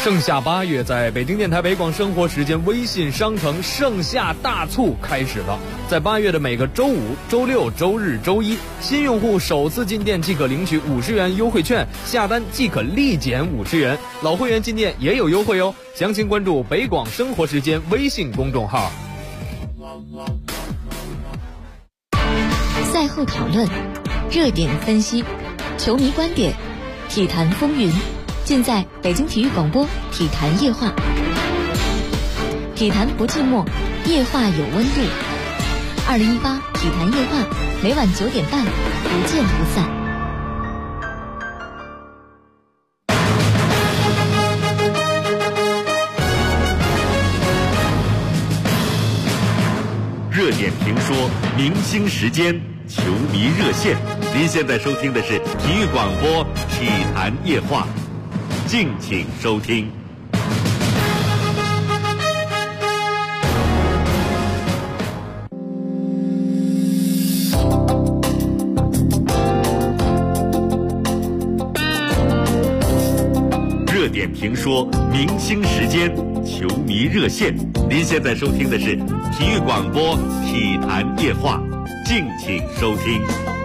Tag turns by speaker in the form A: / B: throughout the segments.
A: 盛夏8月，在北京电台北广生活时间微信商城盛夏大促开始了。在8月的每个周五、周六、周日、周一，新用户首次进店即可领取50元优惠券，下单即可立减50元。老会员进店也有优惠哦。详情关注北广生活时间微信公众号。
B: 赛后讨论，热点分析，球迷观点，体坛风云，尽在北京体育广播体坛夜话。体坛不寂寞，夜话有温度。2018体坛夜话，每晚9点半，不见不散。
C: 热点评说，明星时间，球迷热线。您现在收听的是体育广播体坛夜话，敬请收听。热点评说，明星时间，球迷热线。您现在收听的是体育广播体坛夜话，敬请收听。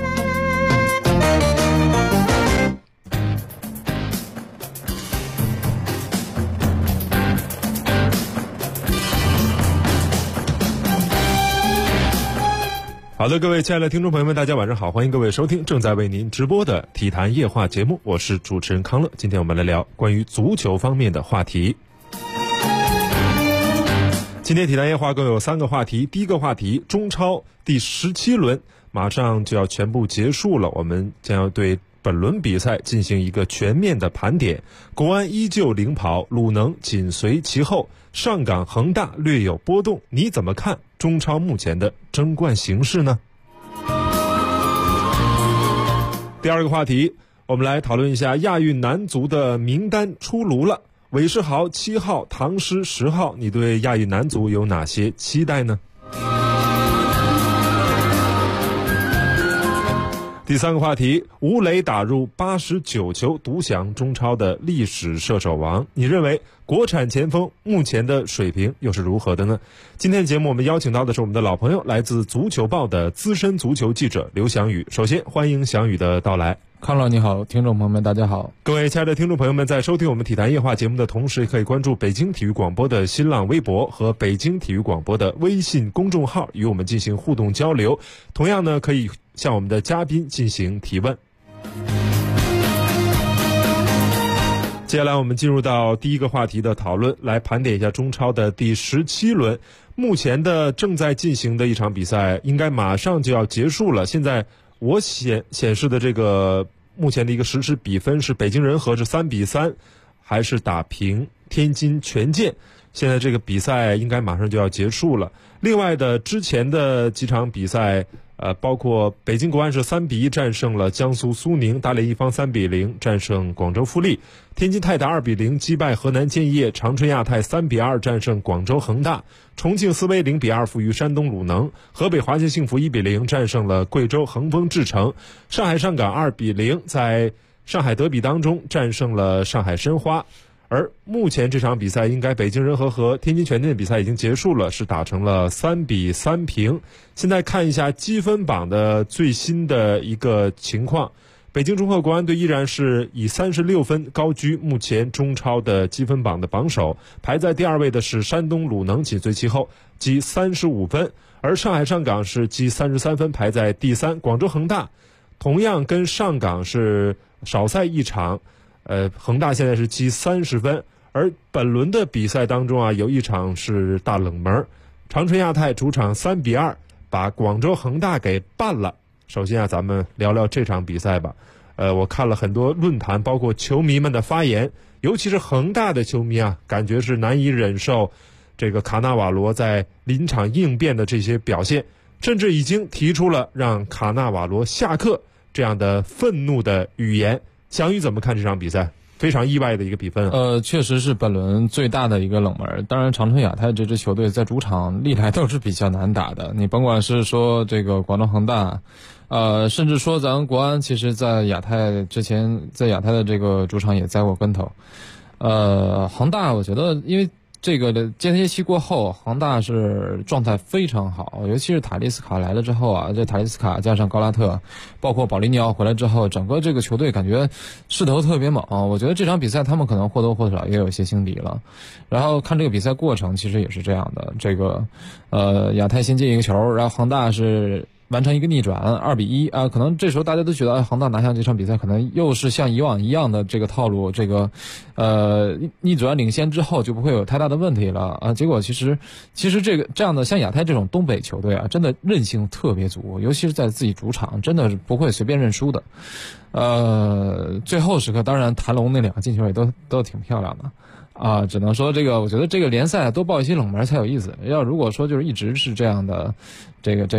D: 好的，各位亲爱的听众朋友们，大家晚上好，欢迎各位收听正在为您直播的体坛夜话节目，我是主持人康乐。今天我们来聊关于足球方面的话题。今天体坛夜话共有3个话题。第一个话题，中超第17轮马上就要全部结束了，我们将要对本轮比赛进行一个全面的盘点。国安依旧领跑，鲁能紧随其后，上港恒大略有波动，你怎么看中超目前的争冠形势呢？第二个话题，我们来讨论一下亚运男足的名单出炉了。韦世豪7号，唐诗10号，你对亚运男足有哪些期待呢？第三个话题，吴磊打入89球，独享中超的历史射手王。你认为国产前锋目前的水平又是如何的呢？今天的节目我们邀请到的是我们的老朋友，来自足球报的资深足球记者刘翔宇。首先欢迎翔宇的到来。
E: 康老你好，听众朋友们大家好。
D: 各位亲爱的听众朋友们，在收听我们体坛夜话节目的同时，可以关注北京体育广播的新浪微博和北京体育广播的微信公众号，与我们进行互动交流。同样呢，可以向我们的嘉宾进行提问。接下来我们进入到第一个话题的讨论，来盘点一下中超的第17轮。目前的正在进行的一场比赛应该马上就要结束了。现在我显示的这个目前的一个实时比分是北京人和是3-3，还是打平天津权健。现在这个比赛应该马上就要结束了。另外的之前的几场比赛，包括北京国安是3-1战胜了江苏苏宁，大连一方3-0战胜广州富力，天津泰达2-0击败河南建业，长春亚泰3-2战胜广州恒大，重庆斯威0-2负于山东鲁能，河北华夏幸福1-0战胜了贵州恒丰智诚，上海上港2-0在上海德比当中战胜了上海申花。而目前这场比赛应该北京人和天津权健的比赛已经结束了，是打成了3-3平。现在看一下积分榜的最新的一个情况，北京中赫国安队依然是以36分高居目前中超的积分榜的榜首，排在第2位的是山东鲁能紧随其后，积35分，而上海上港是积33分排在第3，广州恒大同样跟上港是少赛一场，恒大现在是积30分，而本轮的比赛当中啊，有一场是大冷门，长春亚泰主场3-2把广州恒大给办了。首先啊，咱们聊聊这场比赛吧。我看了很多论坛，包括球迷们的发言，尤其是恒大的球迷啊，感觉是难以忍受这个卡纳瓦罗在临场应变的这些表现，甚至已经提出了让卡纳瓦罗下课这样的愤怒的语言。翔宇怎么看这场比赛？非常意外的一个比分。
E: 确实是本轮最大的一个冷门。当然，长春亚泰这支球队在主场历来都是比较难打的。你甭管是说这个广州恒大，甚至说咱国安，其实在亚太之前，在亚太的这个主场也栽过跟头。 恒大我觉得因为这个的间歇期过后，恒大是状态非常好，尤其是塔利斯卡来了之后啊，这塔利斯卡加上高拉特，包括保利尼奥回来之后，整个这个球队感觉势头特别猛。我觉得这场比赛他们可能或多或少也有一些轻敌了。然后看这个比赛过程，其实也是这样的，这个亚太先进一个球，然后恒大是完成一个逆转2-1啊，可能这时候大家都觉得恒大拿下这场比赛可能又是像以往一样的这个套路，这个逆转领先之后就不会有太大的问题了啊。结果其实这样的像亚太这种东北球队啊，真的韧性特别足，尤其是在自己主场，真的是不会随便认输的。最后时刻当然谭龙那2个进球也都挺漂亮的。只能说这个，我觉得这个联赛多报一些冷门才有意思。如果说就是一直是这样的，这个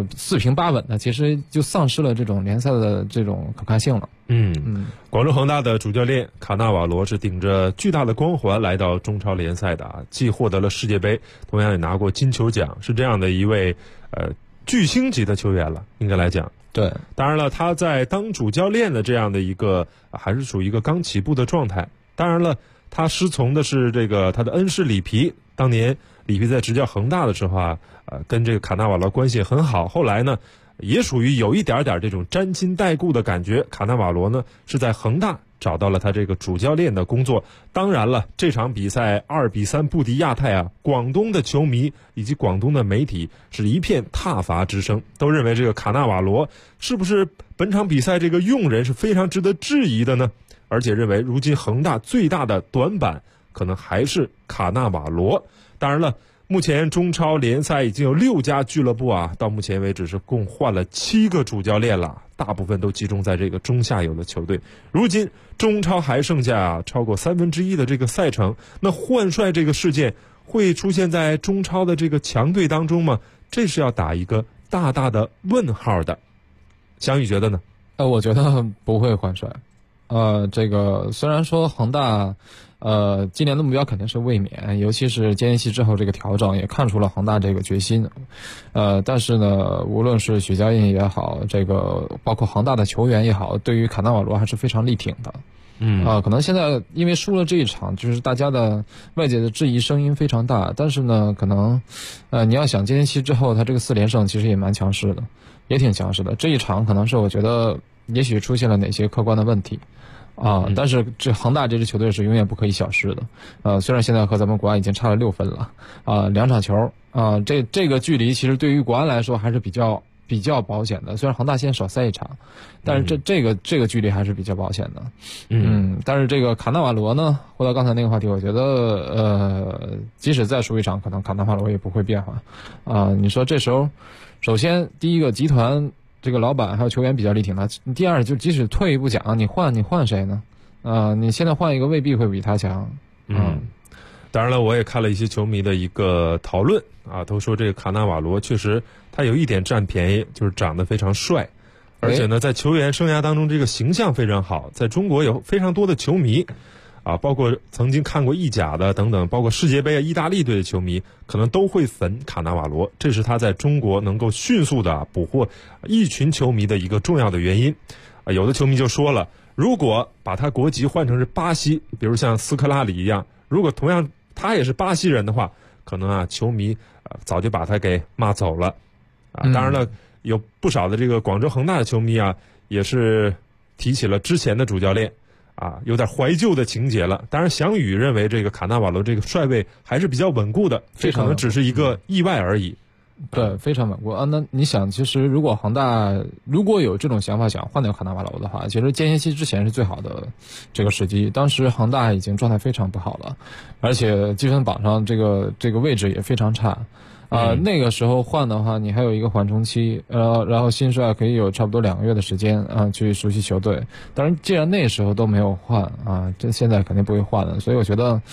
E: 4平8稳的，其实就丧失了这种联赛的这种可看性了。
D: 广州恒大的主教练卡纳瓦罗是顶着巨大的光环来到中超联赛的，既获得了世界杯，同样也拿过金球奖，是这样的一位巨星级的球员了，应该来讲。
E: 对，
D: 当然了，他在当主教练的这样的一个还是属于一个刚起步的状态。当然了，他师从的是这个他的恩师里皮，当年里皮在执教恒大的时候啊，跟这个卡纳瓦罗关系很好。后来呢，也属于有一点点这种沾亲带故的感觉。卡纳瓦罗呢是在恒大找到了他这个主教练的工作。当然了，这场比赛2-3不敌亚太啊，广东的球迷以及广东的媒体是一片挞伐之声，都认为这个卡纳瓦罗是不是本场比赛这个用人是非常值得质疑的呢？而且认为如今恒大最大的短板可能还是卡纳瓦罗。当然了，目前中超联赛已经有6家俱乐部啊，到目前为止是共换了7个主教练了，大部分都集中在这个中下游的球队。如今中超还剩下超过1/3的这个赛程，那换帅这个事件会出现在中超的这个强队当中吗？这是要打一个大大的问号的。翔宇觉得呢？
E: 我觉得不会换帅。这个虽然说恒大今年的目标肯定是卫冕，尤其是间歇期之后这个调整也看出了恒大这个决心。但是呢，无论是许家印也好，这个包括恒大的球员也好，对于卡纳瓦罗还是非常力挺的。可能现在因为输了这一场，就是大家的外界的质疑声音非常大，但是呢，可能你要想间歇期之后他这个4连胜其实也蛮强势的，也挺强势的。这一场可能是我觉得也许出现了哪些客观的问题但是这恒大这支球队是永远不可以小视的。虽然现在和咱们国安已经差了6分了，2场球这个距离其实对于国安来说还是比较保险的。虽然恒大先少赛一场，但是这个距离还是比较保险的。但是这个卡纳瓦罗呢，回到刚才那个话题，我觉得即使再输一场，可能卡纳瓦罗也不会变化你说这时候，首先第一个集团这个老板还有球员比较力挺他，第二就即使退一步讲，你换谁呢？你现在换一个未必会比他强。
D: 当然了，我也看了一些球迷的一个讨论都说这个卡纳瓦罗确实他有一点占便宜，就是长得非常帅，而且呢在球员生涯当中这个形象非常好，在中国有非常多的球迷包括曾经看过意甲的等等，包括世界杯意大利队的球迷可能都会粉卡纳瓦罗，这是他在中国能够迅速的捕获一群球迷的一个重要的原因。有的球迷就说了，如果把他国籍换成是巴西，比如像斯科拉里一样，如果同样他也是巴西人的话，可能球迷早就把他给骂走了当然了，有不少的这个广州恒大的球迷也是提起了之前的主教练有点怀旧的情节了。当然翔宇认为这个卡纳瓦罗这个帅位还是比较稳固的，这可能只是一个意外而已。
E: 对，非常稳固那你想，其实如果恒大如果有这种想法想换掉卡纳瓦罗的话，其实间歇期之前是最好的这个时机。当时恒大已经状态非常不好了，而且积分榜上这个位置也非常差那个时候换的话，你还有一个缓冲期，然后新帅可以有差不多2个月的时间去熟悉球队。当然，既然那时候都没有换这现在肯定不会换了。所以我觉得，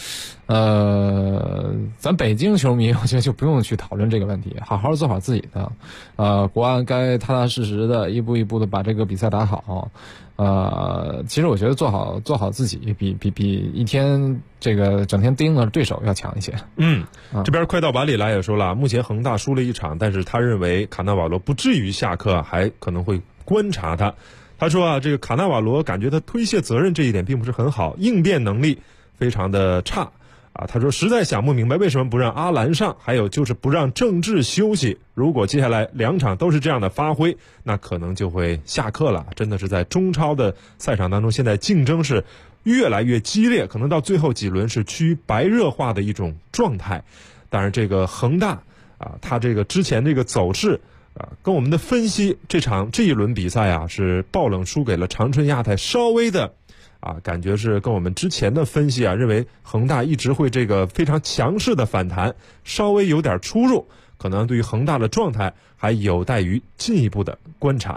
E: 咱北京球迷，我觉得就不用去讨论这个问题，好好做好自己的。国安该踏踏实实的一步一步的把这个比赛打好。其实我觉得做好自己比一天这个整天盯着对手要强一些。
D: 这边快到碗里来也说了，目前恒大输了一场，但是他认为卡纳瓦罗不至于下课，还可能会观察他。他说这个卡纳瓦罗感觉他推卸责任这一点并不是很好，应变能力非常的差啊。他说实在想不明白为什么不让阿兰上，还有就是不让郑智休息。如果接下来2场都是这样的发挥，那可能就会下课了。真的是在中超的赛场当中，现在竞争是越来越激烈，可能到最后几轮是趋于白热化的一种状态。当然这个恒大啊，他这个之前这个走势啊，跟我们的分析这一轮比赛啊是爆冷输给了长春亚泰，稍微的啊感觉是跟我们之前的分析啊认为恒大一直会这个非常强势的反弹稍微有点出入，可能对于恒大的状态还有待于进一步的观察。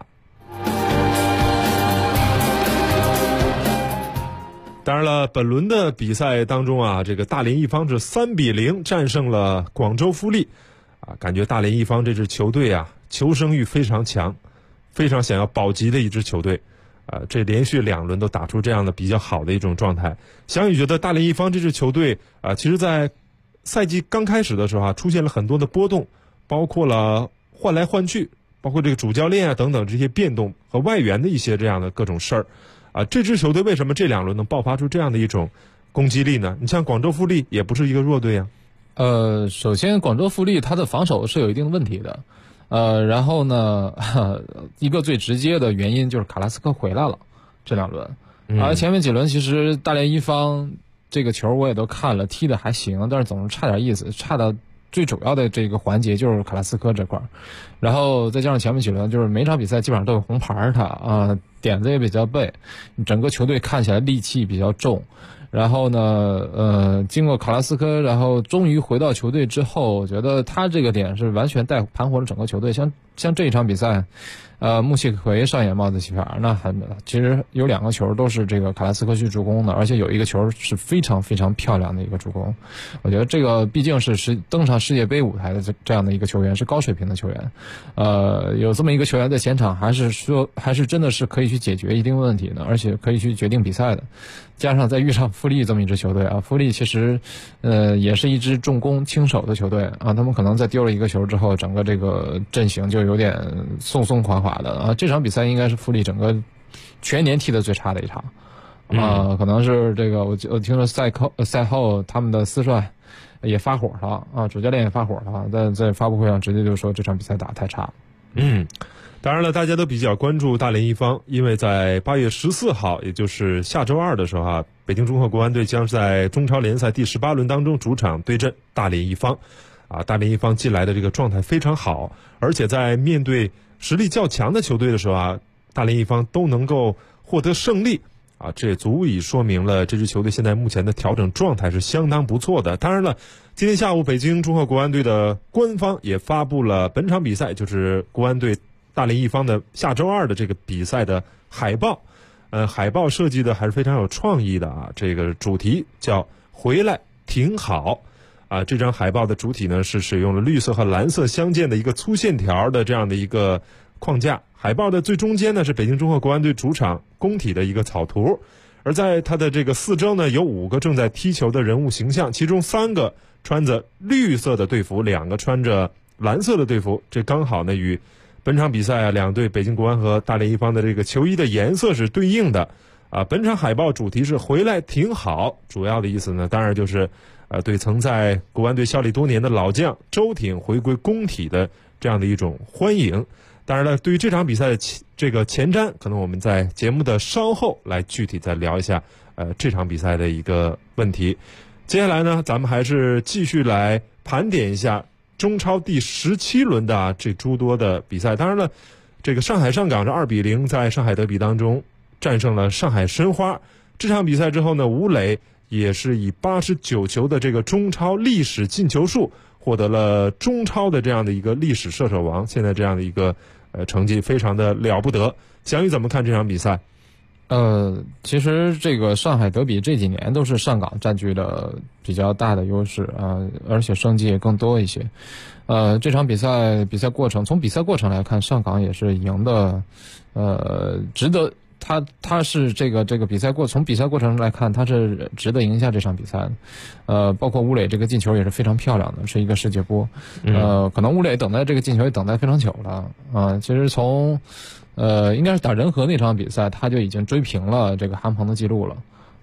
D: 当然了，本轮的比赛当中啊，这个大连一方是3-0战胜了广州富力啊，感觉大连一方这支球队啊求生欲非常强，非常想要保级的一支球队啊，这连续2轮都打出这样的比较好的一种状态。翔宇觉得大连一方这支球队啊，其实在赛季刚开始的时候啊，出现了很多的波动，包括了换来换去，包括这个主教练啊等等这些变动和外援的一些这样的各种事儿啊。这支球队为什么这2轮能爆发出这样的一种攻击力呢？你像广州富力也不是一个弱队啊。
E: 首先广州富力他的防守是有一定的问题的，然后呢，一个最直接的原因就是卡拉斯科回来了，这2轮，而前面几轮其实大连一方这个球我也都看了，踢的还行，但是总是差点意思，差到最主要的这个环节就是卡拉斯科这块，然后再加上前面几轮就是每场比赛基本上都有红牌他啊，点子也比较背，整个球队看起来戾气比较重。然后呢，经过卡拉斯科，然后终于回到球队之后，我觉得他这个点是完全盘活了整个球队。像这一场比赛，穆谢奎上演帽子戏法，那其实有2个球都是这个卡拉斯科去助攻的，而且有一个球是非常非常漂亮的一个助攻。我觉得这个毕竟是登上世界杯舞台的这样的一个球员，是高水平的球员。有这么一个球员在前场，还是真的是可以去解决一定问题的，而且可以去决定比赛的。加上再遇上富力这么一支球队啊，富力其实也是一支重攻轻守的球队啊，他们可能在丢了一个球之后，整个这个阵型就有点松松垮垮的啊。这场比赛应该是富力整个全年踢得最差的一场啊，可能是这个我听说赛后他们的司帅也发火了啊，主教练也发火了，在发布会上直接就说这场比赛打得太差了。
D: 当然了，大家都比较关注大连一方，因为在8月14号，也就是下周2的时候啊，北京中赫国安队将在中超联赛第18轮当中主场对阵大连一方。啊，大连一方进来的这个状态非常好，而且在面对实力较强的球队的时候啊，大连一方都能够获得胜利啊，这也足以说明了这支球队现在目前的调整状态是相当不错的。当然了，今天下午北京中赫国安队的官方也发布了本场比赛，就是国安队大连一方的下周2的这个比赛的海报。海报设计的还是非常有创意的啊，这个主题叫回来挺好啊。这张海报的主体呢是使用了绿色和蓝色相间的一个粗线条的这样的一个框架，海报的最中间呢是北京中赫国安队主场工体的一个草图，而在它的这个四周呢有5个正在踢球的人物形象，其中3个穿着绿色的队服，2个穿着蓝色的队服，这刚好呢与本场比赛啊2队北京国安和大连一方的这个球衣的颜色是对应的啊。本场海报主题是回来挺好，主要的意思呢当然就是对曾在国安队效力多年的老将周挺回归工体的这样的一种欢迎。当然了，对于这场比赛的这个前瞻，可能我们在节目的稍后来具体再聊一下这场比赛的一个问题。接下来呢，咱们还是继续来盘点一下中超第17轮的这诸多的比赛。当然了，这个上海上港是2-0在上海德比当中战胜了上海申花。这场比赛之后呢，吴磊也是以89球的这个中超历史进球数获得了中超的这样的一个历史射手王，现在这样的一个成绩非常的了不得。翔宇怎么看这场比赛？
E: 其实这个上海德比这几年都是上港占据了比较大的优势啊，而且胜绩也更多一些。这场比赛过程，从比赛过程来看，上港也是赢的，值得。他是这个比赛从比赛过程来看，他是值得赢下这场比赛的。包括吴磊这个进球也是非常漂亮的，是一个世界波。可能吴磊等待这个进球也等待非常久了啊。其实从应该是打仁和那场比赛，他就已经追平了这个韩鹏的记录了。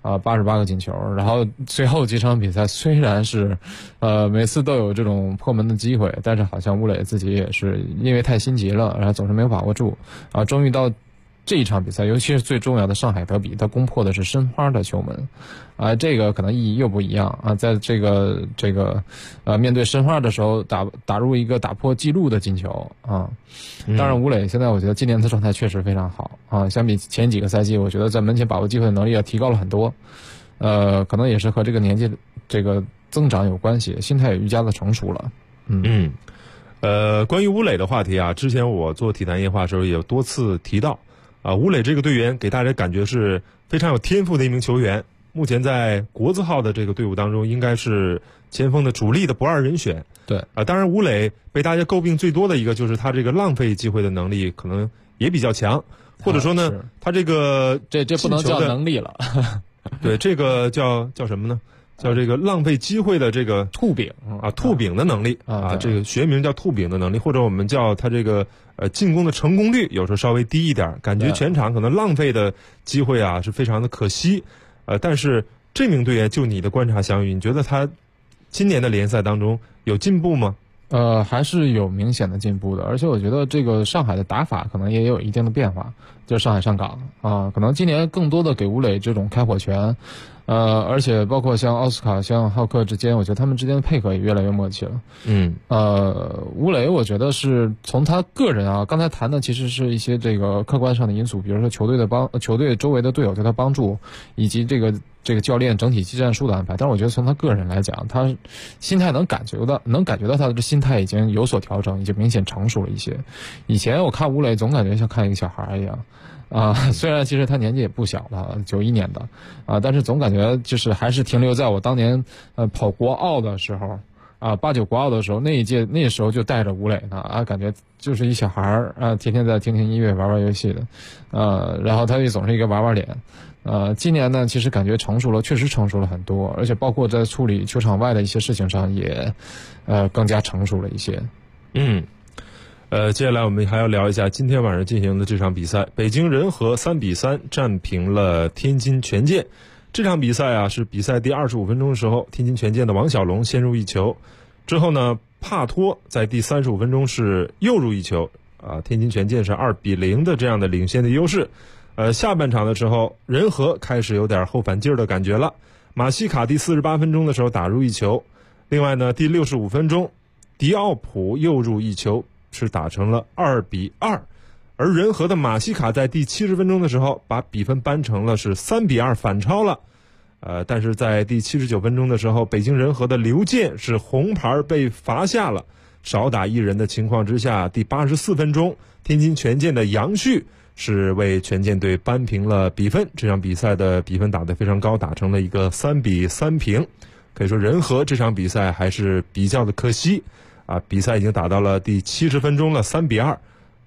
E: 88个进球，然后最后几场比赛虽然是每次都有这种破门的机会，但是好像吴磊自己也是因为太心急了，然后总是没有把握住终于到这一场比赛，尤其是最重要的上海德比，他攻破的是申花的球门这个可能意义又不一样在这个面对申花的时候打入一个打破纪录的进球当然吴磊现在我觉得今年的状态确实非常好相比前几个赛季，我觉得在门前把握机会的能力也提高了很多可能也是和这个年纪这个增长有关系，心态也愈加的成熟了
D: 关于吴磊的话题之前我做体坛夜话的时候也有多次提到吴磊这个队员给大家感觉是非常有天赋的一名球员，目前在国字号的这个队伍当中应该是前锋的主力的不二人选。
E: 对
D: 当然吴磊被大家诟病最多的一个就是他这个浪费机会的能力可能也比较强，或者说呢他这个
E: 这不能叫能力了
D: 对，这个叫什么呢？叫这个浪费机会的这个
E: 兔饼
D: 兔饼的能力这个学名叫兔饼的能力，或者我们叫他这个进攻的成功率有时候稍微低一点，感觉全场可能浪费的机会是非常的可惜但是这名队员就你的观察相遇，你觉得他今年的联赛当中有进步吗？
E: 还是有明显的进步的，而且我觉得这个上海的打法可能也有一定的变化，就是上海上港可能今年更多的给吴磊这种开火权而且包括像奥斯卡像浩克之间，我觉得他们之间的配合也越来越默契了吴磊我觉得是从他个人刚才谈的其实是一些这个客观上的因素，比如说球队周围的队友对他帮助，以及这个教练整体技战术的安排，但是我觉得从他个人来讲，他心态能感觉到他的心态已经有所调整，已经明显成熟了一些。以前我看吴磊总感觉像看一个小孩一样虽然其实他年纪也不小了，91年的但是总感觉就是还是停留在我当年跑国奥的时候89国奥的时候，那时候就带着吴磊呢感觉就是一小孩天天在听音乐玩游戏的然后他也总是一个玩脸今年呢其实感觉确实成熟了很多，而且包括在处理球场外的一些事情上也更加成熟了一些
D: 接下来我们还要聊一下今天晚上进行的这场比赛，北京人和3-3战平了天津权健。这场比赛是比赛第25分钟的时候，天津权健的王小龙先入一球，之后呢帕托在第35分钟是又入一球天津权健是2-0的这样的领先的优势下半场的时候人和开始有点后反劲儿的感觉了，马西卡第48分钟的时候打入一球，另外呢第65分钟迪奥普又入一球，是打成了2-2，而人和的马西卡在第70分钟的时候把比分扳成了是3-2反超了但是在第79分钟的时候，北京人和的刘健是红牌被罚下了，少打一人的情况之下，第84分钟天津权健的杨旭是为权健队扳平了比分，这场比赛的比分打得非常高，打成了一个3-3平。可以说人和这场比赛还是比较的可惜比赛已经打到了第70分钟了，3-2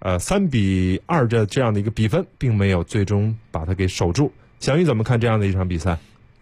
D: 3-2这样的一个比分并没有最终把它给守住。翔宇怎么看这样的一场比赛？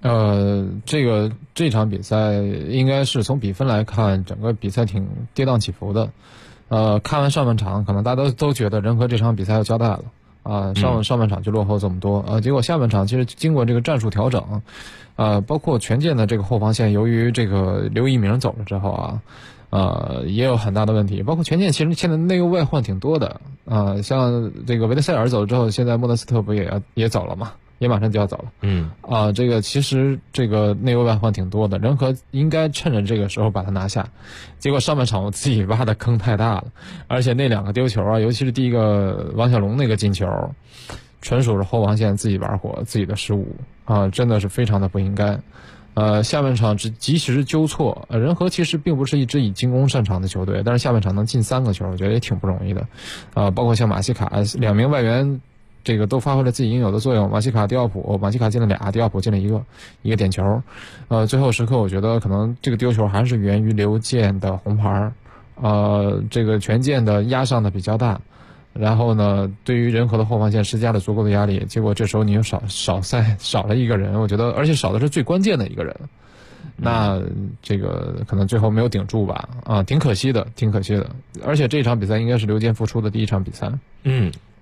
E: 这场比赛应该是从比分来看，整个比赛挺跌宕起伏的。看完上半场，可能大家都觉得人和这场比赛要交代了上半场就落后这么多结果下半场其实经过这个战术调整包括权健的这个后防线，由于这个刘一鸣走了之后也有很大的问题，包括权健其实现在内忧外患挺多的像这个维特塞尔走了之后，现在莫德斯特不也走了吗？也马上就要走了这个其实这个内忧外患挺多的，人和应该趁着这个时候把它拿下，结果上半场我自己挖的坑太大了，而且那两个丢球尤其是第一个王小龙那个进球，纯属是后防线自己玩火，自己的失误真的是非常的不应该。下半场及时纠错，人和其实并不是一支以进攻擅长的球队，但是下半场能进3个球，我觉得也挺不容易的包括像马西卡2名外援这个都发挥了自己应有的作用，马西卡、迪奥普，马西卡进了2，迪奥普进了一个点球最后时刻我觉得可能这个丢球还是源于刘健的红牌这个权健的压上的比较大，然后呢对于人和的后防线施加了足够的压力，结果这时候你又少了一个人，我觉得而且少的是最关键的一个人那这个可能最后没有顶住吧挺可惜的。而且这场比赛应该是刘健复出的第一场比赛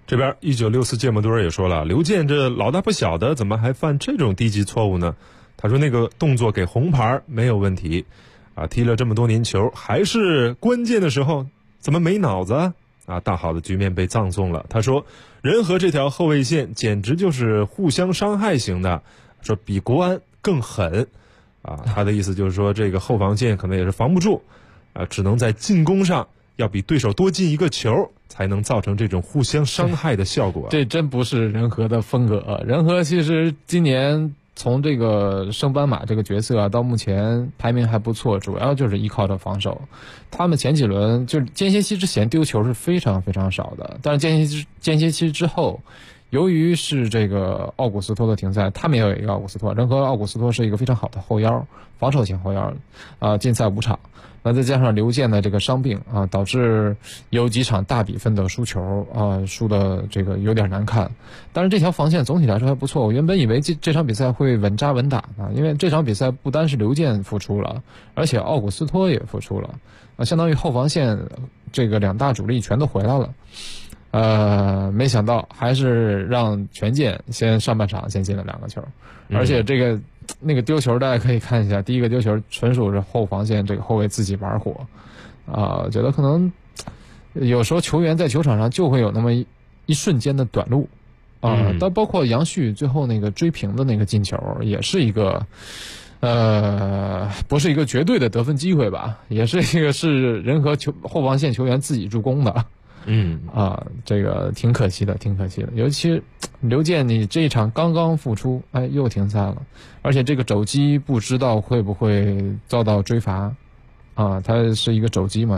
D: 这边1964芥末墩也说了，刘健这老大不小的，怎么还犯这种低级错误呢？他说那个动作给红牌没有问题，踢了这么多年球，还是关键的时候怎么没脑子啊？大好的局面被葬送了。他说人和这条后卫线简直就是互相伤害型的，说比国安更狠他的意思就是说这个后防线可能也是防不住只能在进攻上要比对手多进一个球，才能造成这种互相伤害的效果。
E: 这真不是仁和的风格。仁和其实今年从这个升班马这个角色到目前排名还不错，主要就是依靠着防守。他们前几轮就是间歇期之前丢球是非常非常少的，但是间歇期之后，由于是这个奥古斯托的停赛，他们也有一个奥古斯托，仁和奥古斯托是一个非常好的后腰，防守型后腰禁赛5场。那再加上刘健的这个伤病导致有几场大比分的输球输的这个有点难看。但是这条防线总体来说还不错，我原本以为这场比赛会稳扎稳打因为这场比赛不单是刘健复出了，而且奥古斯托也复出了相当于后防线这个2大主力全都回来了。没想到还是让权健先上半场先进了2个球，而且那个丢球大家可以看一下，第一个丢球纯属是后防线这个后卫自己玩火觉得可能有时候球员在球场上就会有那么一瞬间的短路但包括杨旭最后那个追平的那个进球也是一个不是一个绝对的得分机会吧，也是一个是仁和后防线球员自己助攻的这个挺可惜的。尤其刘健你这一场刚刚复出又停赛了，而且这个肘击不知道会不会遭到追罚他是一个肘击嘛。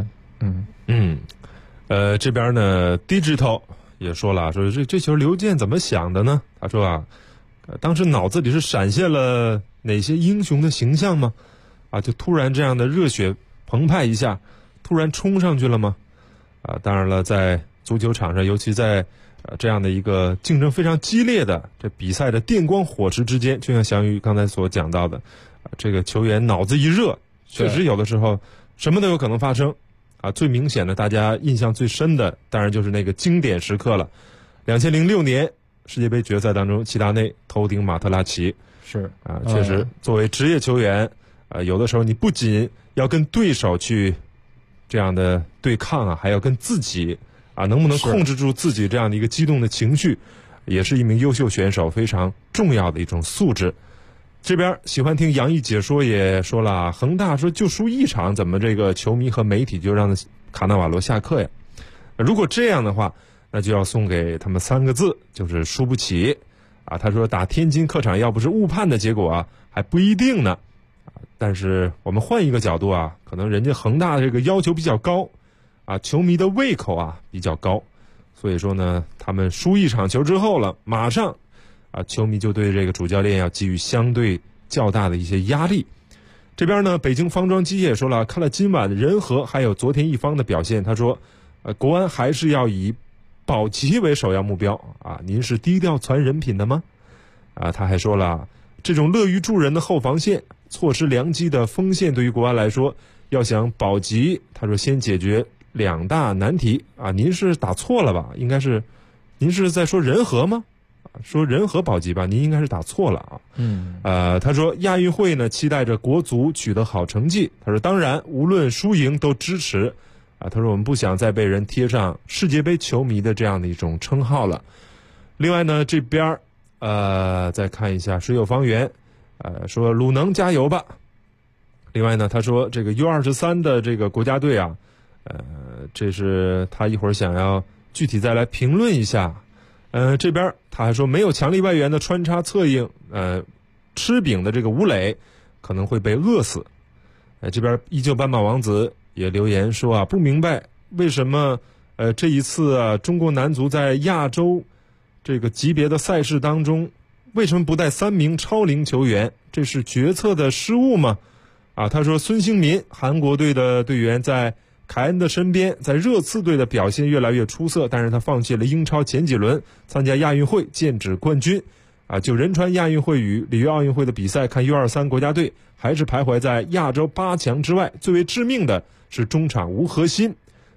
D: 这边呢 Digital 也说了，说这球刘健怎么想的呢？他说当时脑子里是闪现了哪些英雄的形象吗？就突然这样的热血澎湃一下，突然冲上去了吗？当然了，在足球场上，尤其在这样的一个竞争非常激烈的这比赛的电光火石之间，就像翔宇刚才所讲到的这个球员脑子一热，确实有的时候什么都有可能发生最明显的大家印象最深的当然就是那个经典时刻了，2006年世界杯决赛当中齐达内头顶马特拉齐，
E: 是
D: 确实作为职业球员有的时候你不仅要跟对手去这样的对抗还要跟自己能不能控制住自己这样的一个激动的情绪，也是一名优秀选手非常重要的一种素质。这边喜欢听杨毅解说也说了，恒大说就输1场，怎么这个球迷和媒体就让卡纳瓦罗下课呀？如果这样的话，那就要送给他们3个字，就是输不起他说打天津客场要不是误判的结果还不一定呢。但是我们换一个角度可能人家恒大这个要求比较高球迷的胃口比较高，所以说呢他们输1场球之后了，马上球迷就对这个主教练要给予相对较大的一些压力。这边呢北京方庄机械说了，看了今晚仁和还有昨天一方的表现，他说国安还是要以保级为首要目标您是低调传人品的吗？他还说了，这种乐于助人的后防线错失良机的锋线对于国安来说，要想保级，他说先解决2大难题您是打错了吧？应该是您是在说仁和吗？说仁和保级吧，您应该是打错了他说亚运会呢期待着国足取得好成绩，他说当然无论输赢都支持他说我们不想再被人贴上世界杯球迷的这样的一种称号了。另外呢这边再看一下水友方圆说鲁能加油吧。另外呢他说这个 U23 的这个国家队这是他一会儿想要具体再来评论一下。这边他还说没有强力外援的穿插策应吃饼的这个吴磊可能会被饿死。这边依旧斑马王子也留言说不明白为什么这一次中国男足在亚洲这个级别的赛事当中为什么不带3名超龄球员，这是决策的失误吗？他说孙兴民韩国队的队员在凯恩的身边，在热刺队的表现越来越出色，但是他放弃了英超前几轮参加亚运会剑指冠军就仁川亚运会与里约奥运会的比赛看 U23 国家队还是徘徊在亚洲8强之外，最为致命的是中场无核心。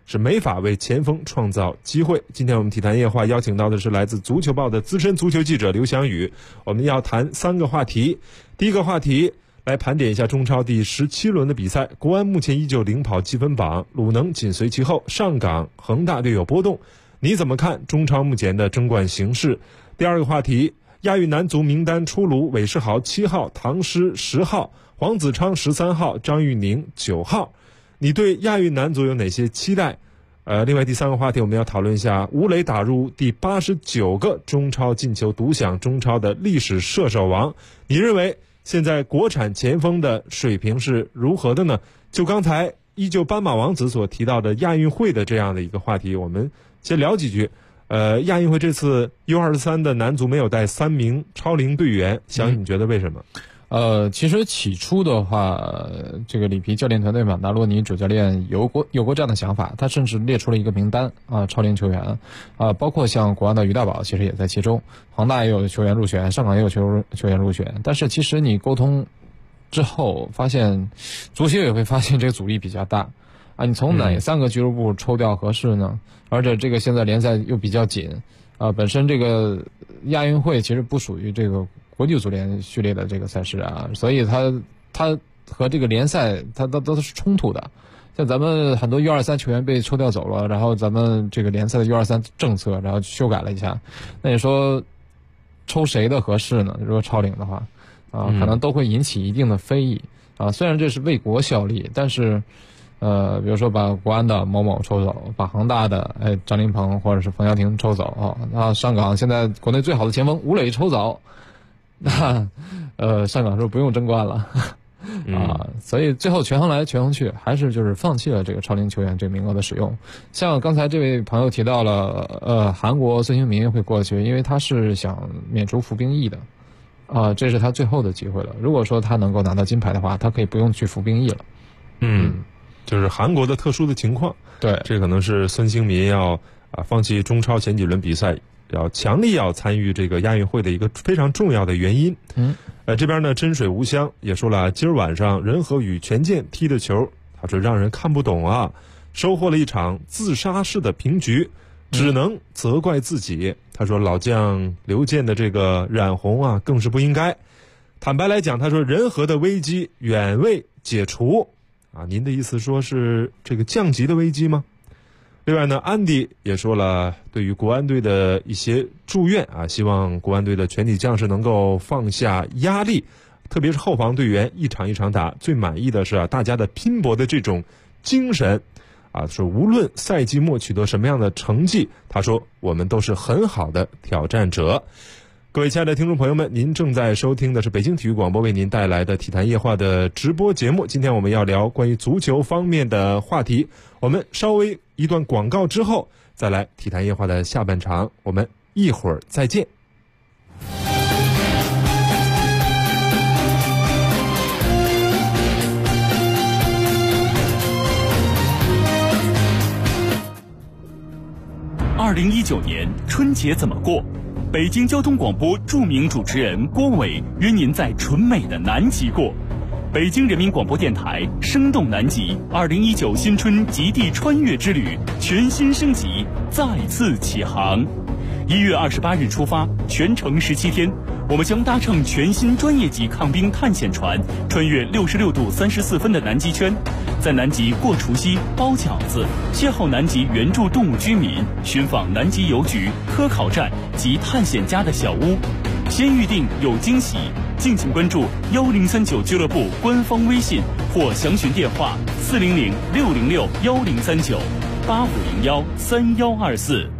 D: 是没法为前锋创造机会。今天我们体坛夜话邀请到的是来自足球报的资深足球记者刘翔宇，我们要谈3个话题。第一个话题来盘点一下中超第17轮的比赛，国安目前依旧领跑积分榜，鲁能紧随其后，上港、恒大略有波动。你怎么看中超目前的争冠形势？第二个话题，亚运男足名单出炉，韦世豪7号，唐诗10号，黄子昌13号，张玉宁9号。你对亚运男足有哪些期待？另外第3个话题，我们要讨论一下吴磊打入第89个中超进球，独享中超的历史射手王。你认为现在国产前锋的水平是如何的呢？就刚才依旧斑马王子所提到的亚运会的这样的一个话题，我们先聊几句。亚运会这次 U23 的男足没有带3名超龄队员，翔宇你觉得为什么？
E: 其实起初的话，这个里皮教练团队马达洛尼主教练有过这样的想法，他甚至列出了一个名单啊，超龄球员包括像国安的于大宝其实也在其中，恒大也有球员入选，上港也有球员入选。但是其实你沟通之后发现，足协也会发现这个阻力比较大啊，你从哪3个俱乐部抽调合适呢？而且这个现在联赛又比较紧本身这个亚运会其实不属于这个国际足联序列的这个赛事啊，所以它和这个联赛它都是冲突的。像咱们很多 U23 球员被抽调走了，然后咱们这个联赛的 U23 政策然后修改了一下，那你说抽谁的合适呢？如果超龄的话可能都会引起一定的非议虽然这是为国效力，但是比如说把国安的某某抽走，把恒大的张琳芃或者是冯潇霆抽走那上港现在国内最好的前锋吴磊抽走，那上港是不用争冠了所以最后权衡来权衡去，还是就是放弃了这个超龄球员这个名额的使用。像刚才这位朋友提到了韩国孙兴民会过去，因为他是想免除服兵役的这是他最后的机会了。如果说他能够拿到金牌的话，他可以不用去服兵役了。
D: 就是韩国的特殊的情况，
E: 对，
D: 这可能是孙兴民要放弃中超前几轮比赛，要强力要参与这个亚运会的一个非常重要的原因。这边呢，真水无香也说了，今儿晚上任和宇权健踢的球，他说让人看不懂收获了一场自杀式的平局，只能责怪自己。他说老将刘健的这个染红更是不应该。坦白来讲，他说任和的危机远未解除您的意思说是这个降级的危机吗？另外呢，安迪也说了对于国安队的一些祝愿希望国安队的全体将士能够放下压力，特别是后防队员一场一场打，最满意的是大家的拼搏的这种精神说无论赛季末取得什么样的成绩，他说我们都是很好的挑战者。各位亲爱的听众朋友们，您正在收听的是北京体育广播为您带来的体坛夜话的直播节目。今天我们要聊关于足球方面的话题，我们稍微一段广告之后再来体坛夜话的下半场，我们一会儿再见。
F: 2019年春节怎么过？北京交通广播著名主持人郭伟约您在纯美的南极过。北京人民广播电台生动南极2019新春极地穿越之旅全新升级，再次起航。1月28日出发，全程17天，我们将搭乘全新专业级抗冰探险船，穿越66度34分的南极圈，在南极过除夕、包饺子，邂逅南极原住动物居民，寻访南极邮局、科考站及探险家的小屋。先预定有惊喜，敬请关注1039俱乐部官方微信或详询电话400-606-1039-8501-3124。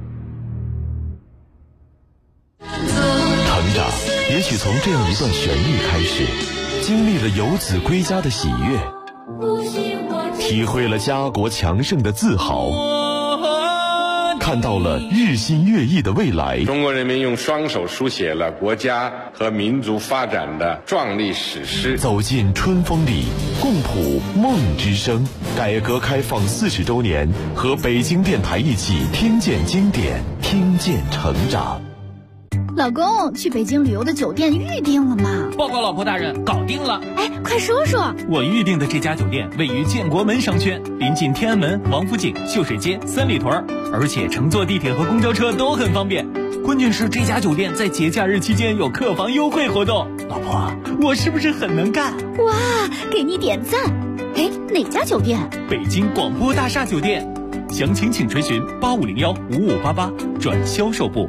G: 成长也许从这样一段旋律开始，经历了游子归家的喜悦，体会了家国强盛的自豪，看到了日新月异的未来。
H: 中国人民用双手书写了国家和民族发展的壮丽史诗。
G: 走进春风里，共谱梦之声。改革开放40周年，和北京电台一起听见经典，听见成长。
I: 老公，去北京旅游的酒店预定了吗？
J: 报告老婆大人，搞定了。
I: 哎，快说说。
F: 我预定的这家酒店位于建国门商圈，临近天安门、王府井、秀水街、三里屯，而且乘坐地铁和公交车都很方便。关键是这家酒店在节假日期间有客房优惠活动。老婆，我是不是很能干？
I: 哇，给你点赞。哎，哪家酒店？
F: 北京广播大厦酒店。详情请垂询8501-5588转销售部。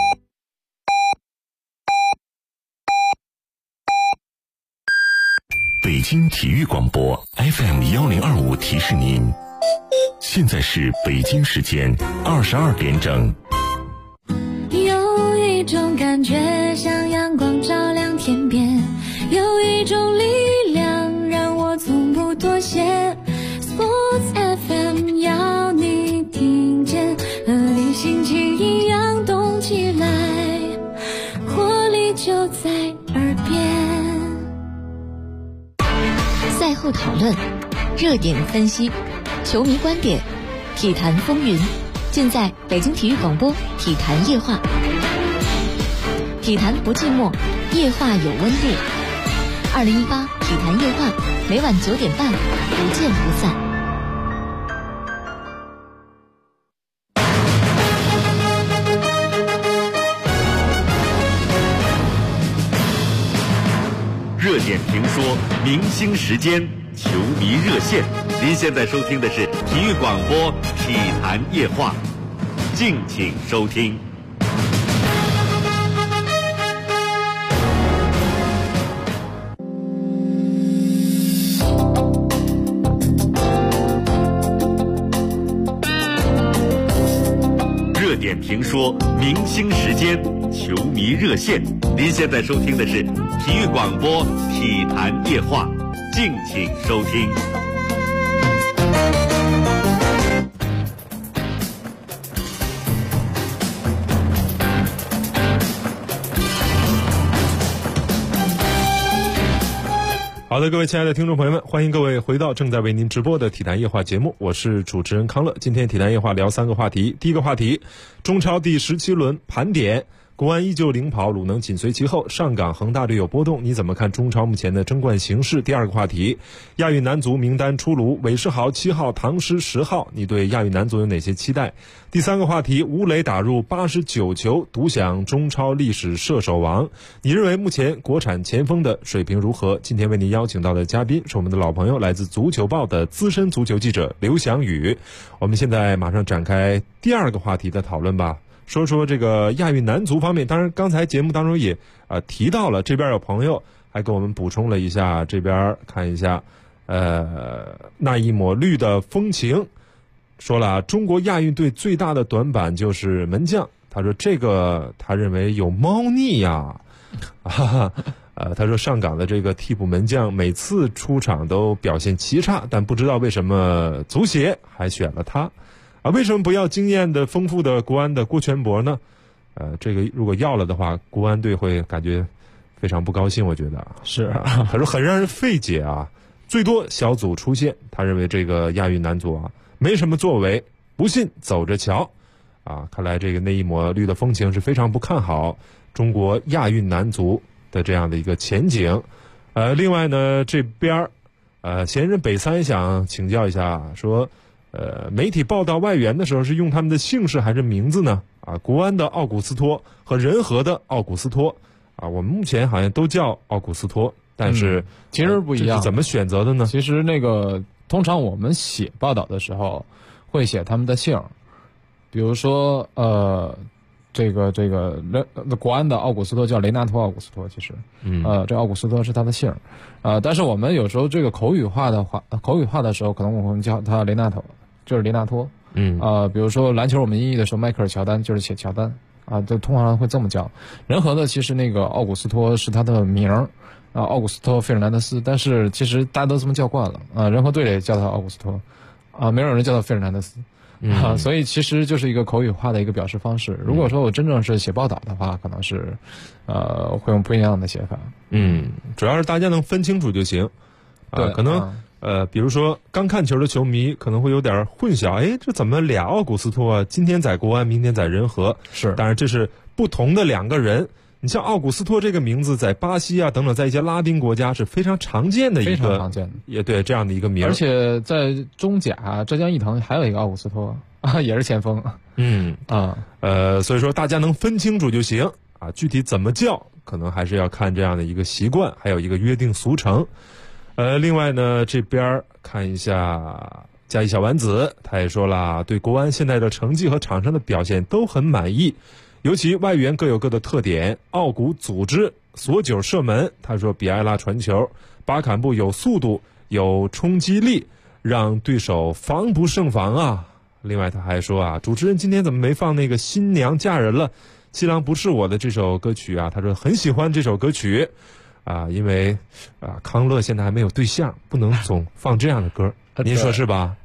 G: 北京体育广播 FM1025提示您，现在是北京时间22点整。
K: 有一种感觉像阳光照亮天边，有一种力量让我从不妥协。Sports FM 要你听见，和你心情一样动起来，活力就在耳边。
B: 赛后讨论，热点分析，球迷观点，体坛风云，尽在北京体育广播体坛夜话。体坛不寂寞，夜话有温度。2018体坛夜话，每晚9点半，不见不散。
C: 热点评说，明星时间，球迷热线。您现在收听的是体育广播体坛夜话，敬请收听。热点评说，明星时间，球迷热线。您现在收听的是体育广播体坛夜话，敬请收听。
D: 好的，各位亲爱的听众朋友们，欢迎各位回到正在为您直播的体坛夜话节目，我是主持人康乐。今天体坛夜话聊3个话题。第一个话题，中超第17轮盘点，国安依旧领跑，鲁能紧随其后，上港恒大略有波动，你怎么看中超目前的争冠形势？第二个话题，亚运男足名单出炉，韦世豪7号，唐诗10号，你对亚运男足有哪些期待？第三个话题，吴磊打入89球，独享中超历史射手王，你认为目前国产前锋的水平如何？今天为您邀请到的嘉宾是我们的老朋友，来自足球报的资深足球记者刘翔宇。我们现在马上展开第二个话题的讨论吧。说说这个亚运男足方面，当然刚才节目当中也提到了，这边有朋友还给我们补充了一下，这边看一下那一抹绿的风情，说了中国亚运队最大的短板就是门将，他说这个他认为有猫腻呀，他说上港的这个替补门将每次出场都表现奇差，但不知道为什么足协还选了他。为什么不要经验的丰富的国安的郭全博呢？这个如果要了的话，国安队会感觉非常不高兴，我觉得
E: 是。
D: 他说很让人费解啊，最多小组出线。他认为这个亚运男足没什么作为，不信走着瞧看来这个那一抹绿的风情是非常不看好中国亚运男足的这样的一个前景。另外呢，这边闲人北三想请教一下，说媒体报道外援的时候是用他们的姓氏还是名字呢？国安的奥古斯托和仁和的奥古斯托我们目前好像都叫奥古斯托，但是
E: 其实不一样。
D: 这是怎么选择的呢？
E: 其实那个通常我们写报道的时候会写他们的姓，比如说这个国安的奥古斯托叫雷纳托奥古斯托，其实这奥古斯托是他的姓但是我们有时候这个口语化的时候，可能我们叫他雷纳托，就是雷纳托比如说篮球我们音译的时候，迈克尔乔丹就是写乔丹就通常会这么叫。仁和的其实那个奥古斯托是他的名奥古斯托费尔南德斯，但是其实大家都这么叫惯了仁和队里叫他奥古斯托没有人叫他费尔南德斯所以其实就是一个口语化的一个表示方式。如果说我真正是写报道的话，可能是会用不一样的写法。
D: 主要是大家能分清楚就行可能比如说刚看球的球迷可能会有点混淆，这怎么俩奥古斯托今天在国安，明天在仁和？是，当然这是不同的两个人， 你像奥古斯托这个名字，在巴西啊等等，在一些拉丁国家是非常常见的一个，
E: 非常常见的，
D: 也对这样的一个名。
E: 而且在中甲浙江毅腾还有一个奥古斯托啊，也是前锋。
D: 所以说大家能分清楚就行啊，具体怎么叫，可能还是要看这样的一个习惯，还有一个约定俗成。另外呢，这边看一下嘉义小丸子，他也说了，对国安现在的成绩和场上的表现都很满意，尤其外援各有各的特点，奥古组织，索九射门，他说比埃拉传球，巴坎布有速度有冲击力，让对手防不胜防啊。另外他还说啊，主持人今天怎么没放那个新娘嫁人了，新郎不是我的这首歌曲啊？他说很喜欢这首歌曲啊，因为啊康乐现在还没有对象，不能总放这样的歌，您说是吧？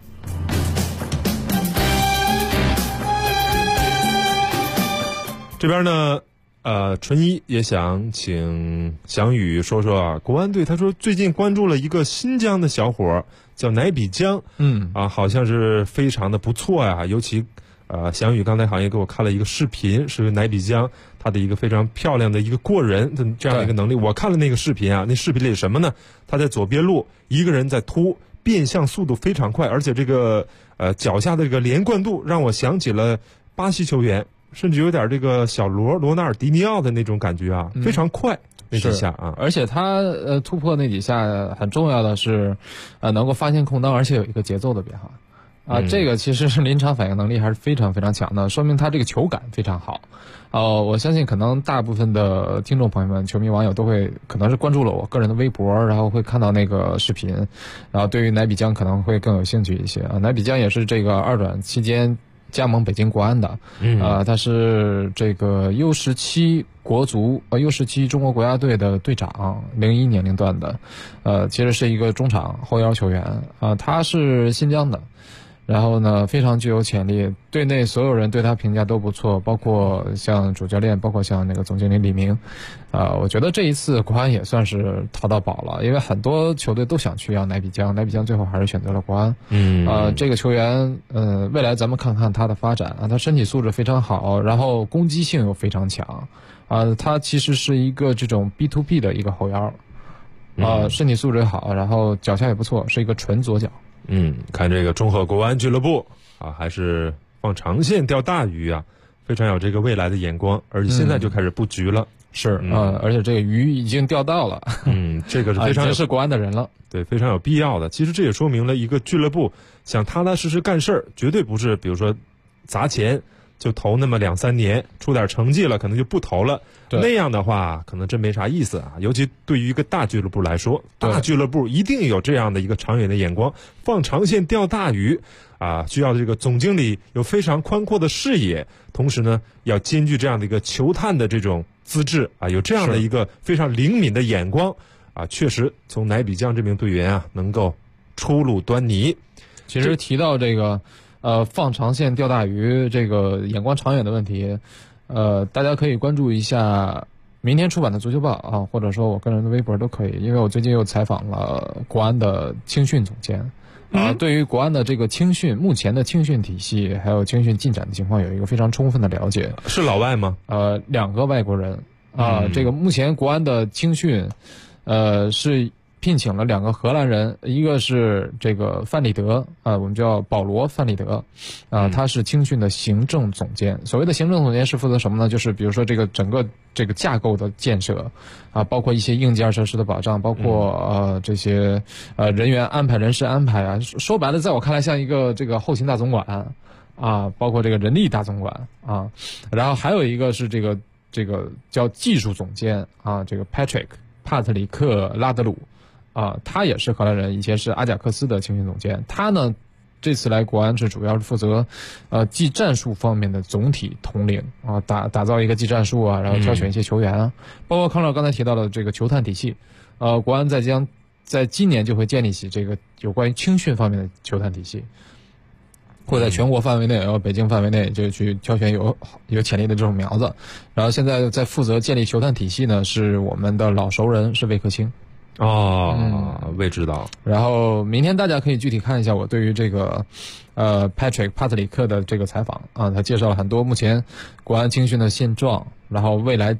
D: 这边呢，纯一也想请翔宇说说啊，国安队他说最近关注了一个新疆的小伙叫乃比江，好像是非常的不错呀，尤其翔宇刚才好像也给我看了一个视频，是乃比江他的一个非常漂亮的一个过人的这样的一个能力。我看了那个视频啊，那视频里什么呢？他在左边路一个人在突，变向速度非常快，而且这个脚下的这个连贯度让我想起了巴西球员，甚至有点这个小罗纳尔迪尼奥的那种感觉啊，非常快。那几下啊，
E: 而且他突破那几下很重要的是，能够发现空当，而且有一个节奏的变化啊，这个其实是临场反应能力还是非常非常强的，说明他这个球感非常好。我相信可能大部分的听众朋友们、球迷网友都会可能是关注了我个人的微博，然后会看到那个视频，然后对于乃比江可能会更有兴趣一些啊。乃比江也是这个二转期间加盟北京国安的，他是这个 U17 国足U17 中国国家队的队长，01年龄段的，其实是一个中场后腰球员啊，他是新疆的，然后呢非常具有潜力，队内所有人对他评价都不错，包括像主教练，包括像那个总经理李明，我觉得这一次国安也算是淘到宝了，因为很多球队都想去要乃比江，乃比江最后还是选择了国安。这个球员未来咱们看看他的发展啊，他身体素质非常好，然后攻击性又非常强啊，他其实是一个这种 B2B 的一个后腰身体素质好，然后脚下也不错，是一个纯左脚。
D: 看这个中赫国安俱乐部啊，还是放长线钓大鱼啊，非常有这个未来的眼光，而且现在就开始布局了。
E: 是而且这个鱼已经钓到了。
D: 这个是非常
E: 已经是国安的人了。
D: 对，非常有必要的。其实这也说明了一个俱乐部想踏踏实实干事儿，绝对不是比如说砸钱就投那么2-3年，出点成绩了可能就不投了。那样的话可能真没啥意思啊。尤其对于一个大俱乐部来说，大俱乐部一定有这样的一个长远的眼光，放长线钓大鱼啊，需要这个总经理有非常宽阔的视野，同时呢要兼具这样的一个球探的这种资质啊，有这样的一个非常灵敏的眼光啊，确实从乃比江这名队员啊能够初露端倪。
E: 其实提到这个放长线钓大鱼这个眼光长远的问题，大家可以关注一下明天出版的足球报啊，或者说我个人的微博都可以，因为我最近又采访了国安的青训总监对于国安的这个青训目前的青训体系还有青训进展的情况有一个非常充分的了解。
D: 是老外吗
E: ？2个外国人这个目前国安的青训是聘请了2个荷兰人，一个是这个范里德我们叫保罗范里德他是青训的行政总监。所谓的行政总监是负责什么呢？就是比如说这个整个这个架构的建设包括一些硬件设施的保障，包括这些人员安排、人事安排啊，说白了在我看来像一个这个后勤大总管包括这个人力大总管然后还有一个是这个叫技术总监这个 帕特里克拉德鲁他也是荷兰人，以前是阿贾克斯的青训总监。他呢这次来国安是主要是负责技战术方面的总体统领打造一个技战术然后挑选一些球员包括康乐刚才提到的这个球探体系国安在今年就会建立起这个有关于青训方面的球探体系，会在全国范围内然后北京范围内就去挑选有潜力的这种苗子。然后现在在负责建立球探体系呢是我们的老熟人，是魏克清
D: 魏指导。
E: 然后明天大家可以具体看一下我对于这个Patrick 帕特里克的这个采访他介绍了很多目前国安青训的现状，然后未来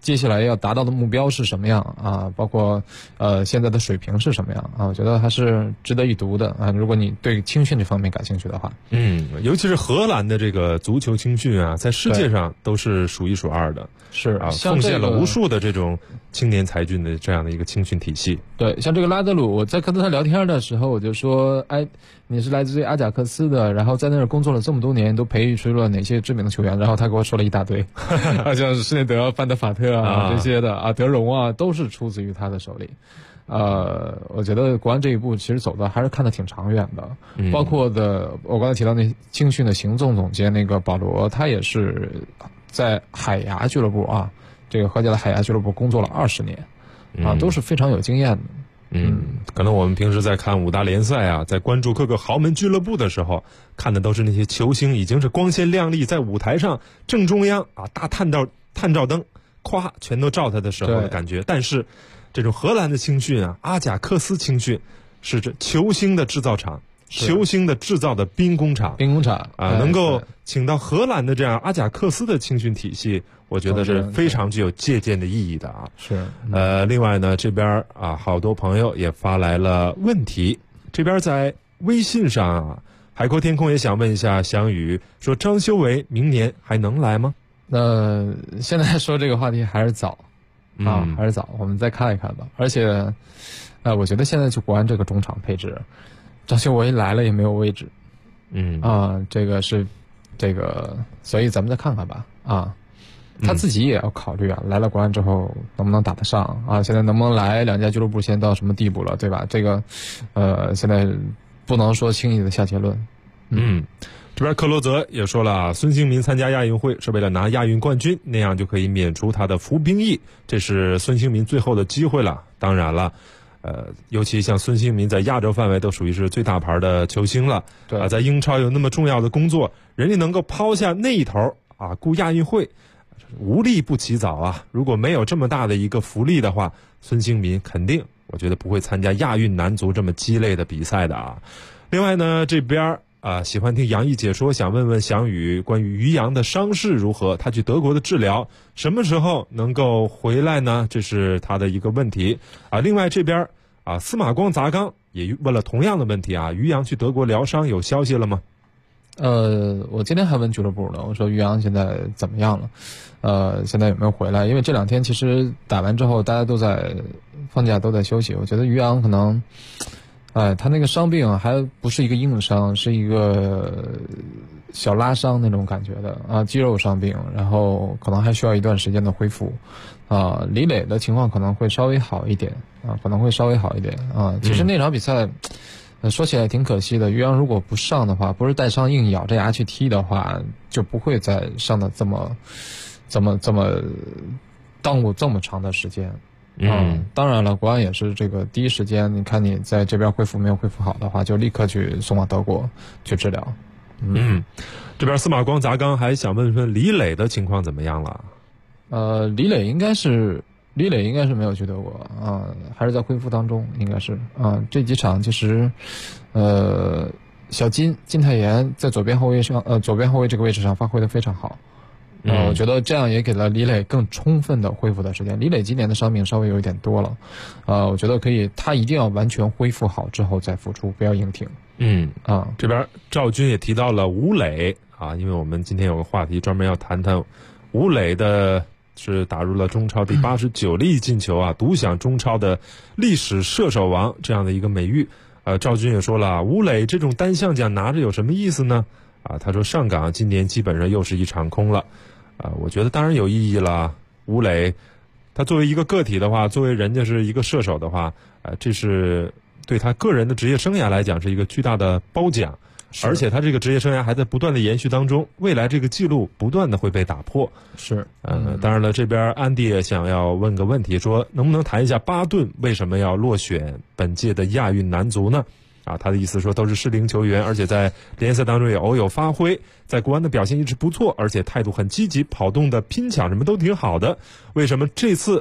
E: 接下来要达到的目标是什么样啊？包括现在的水平是什么样啊？我觉得还是值得一读的啊。如果你对青训这方面感兴趣的话，
D: 尤其是荷兰的这个足球青训啊，在世界上都是数一数二的，
E: 是
D: 啊，奉献了无数的这种青年才俊的这样的一个青训体系。
E: 对，像这个拉德鲁，我在跟他聊天的时候，我就说，哎，你是来自于阿贾克斯的，然后在那儿工作了这么多年，都培育出了哪些知名的球员？然后他给我说了一大堆，像是施内德、范德法特啊这些的啊，德容啊，都是出自于他的手里。我觉得国安这一步其实走的还是看得挺长远的，包括我刚才提到那青训的行政总监那个保罗，他也是在海牙俱乐部啊，这个荷甲的海牙俱乐部工作了20年，啊，都是非常有经验的。
D: 可能我们平时在看5大联赛啊，在关注各个豪门俱乐部的时候，看的都是那些球星已经是光鲜亮丽，在舞台上正中央啊，大探照灯，咵全都照他的时候的感觉。但是这种荷兰的青训啊，阿贾克斯青训是这球星的制造厂，球星的制造的兵工厂啊，能够请到荷兰的这样阿贾克斯的青训体系，我觉得是非常具有借鉴的意义的啊。
E: 是，
D: 另外呢，这边啊，好多朋友也发来了问题。这边在微信上啊，海阔天空也想问一下翔宇，说张修为明年还能来吗？
E: 现在说这个话题还是早啊，还是早，我们再看一看吧。而且，我觉得现在就国安这个中场配置，张修为来了也没有位置，这个是这个，所以咱们再看看吧啊。他自己也要考虑啊，来了国安之后能不能打得上啊？现在能不能来，两家俱乐部现在到什么地步了，对吧？这个，现在不能说轻易的下结论。
D: 这边克罗泽也说了，孙兴民参加亚运会是为了拿亚运冠军，那样就可以免除他的服兵役，这是孙兴民最后的机会了。当然了，尤其像孙兴民在亚洲范围都属于是最大牌的球星了，
E: 对
D: 在英超有那么重要的工作，人家能够抛下那一头啊，顾亚运会，无利不起早啊！如果没有这么大的一个福利的话，孙兴民肯定我觉得不会参加亚运男足这么鸡肋的比赛的啊。另外呢，这边喜欢听杨毅解说，想问问翔宇关于于洋的伤势如何？他去德国的治疗什么时候能够回来呢？这是他的一个问题啊。另外这边司马光砸缸也问了同样的问题啊，于洋去德国疗伤有消息了吗？
E: 我今天还问俱乐部呢，我说于洋现在怎么样了？现在有没有回来？因为这2天其实打完之后大家都在放假，都在休息。我觉得于洋可能，他那个伤病还不是一个硬伤，是一个小拉伤那种感觉的啊，肌肉伤病，然后可能还需要一段时间的恢复。李磊的情况可能会稍微好一点啊，其实那场比赛。说起来挺可惜的，于洋如果不上的话，不是带伤硬咬着牙去踢的话，就不会再上的这么耽误这么长的时间。当然了，国安也是这个第一时间，你看你在这边恢复没有恢复好的话，就立刻去送往德国去治疗。
D: 这边司马光砸缸还想问问李磊的情况怎么样了？
E: 李磊应该是没有去德国啊，还是在恢复当中，应该是啊。这几场其实，小金泰妍在左边后卫这个位置上发挥的非常好。我觉得这样也给了李磊更充分的恢复的时间。李磊今年的伤病稍微有一点多了，我觉得他一定要完全恢复好之后再复出，不要硬挺。
D: 这边赵军也提到了吴磊啊，因为我们今天有个话题专门要谈谈吴磊的。是打入了中超第89粒进球啊，独享中超的历史射手王这样的一个美誉。赵军也说了，吴磊这种单项奖拿着有什么意思呢？他说上港今年基本上又是一场空了。我觉得当然有意义了。吴磊他作为一个个体的话，作为人家是一个射手的话，这是对他个人的职业生涯来讲是一个巨大的褒奖。而且他这个职业生涯还在不断的延续当中，未来这个记录不断的会被打破。
E: 是，
D: 当然了，这边安迪也想要问个问题，说能不能谈一下巴顿为什么要落选本届的亚运男足呢？他的意思说都是适龄球员，而且在联赛当中也偶有发挥，在国安的表现一直不错，而且态度很积极，跑动的拼抢什么都挺好的。为什么这次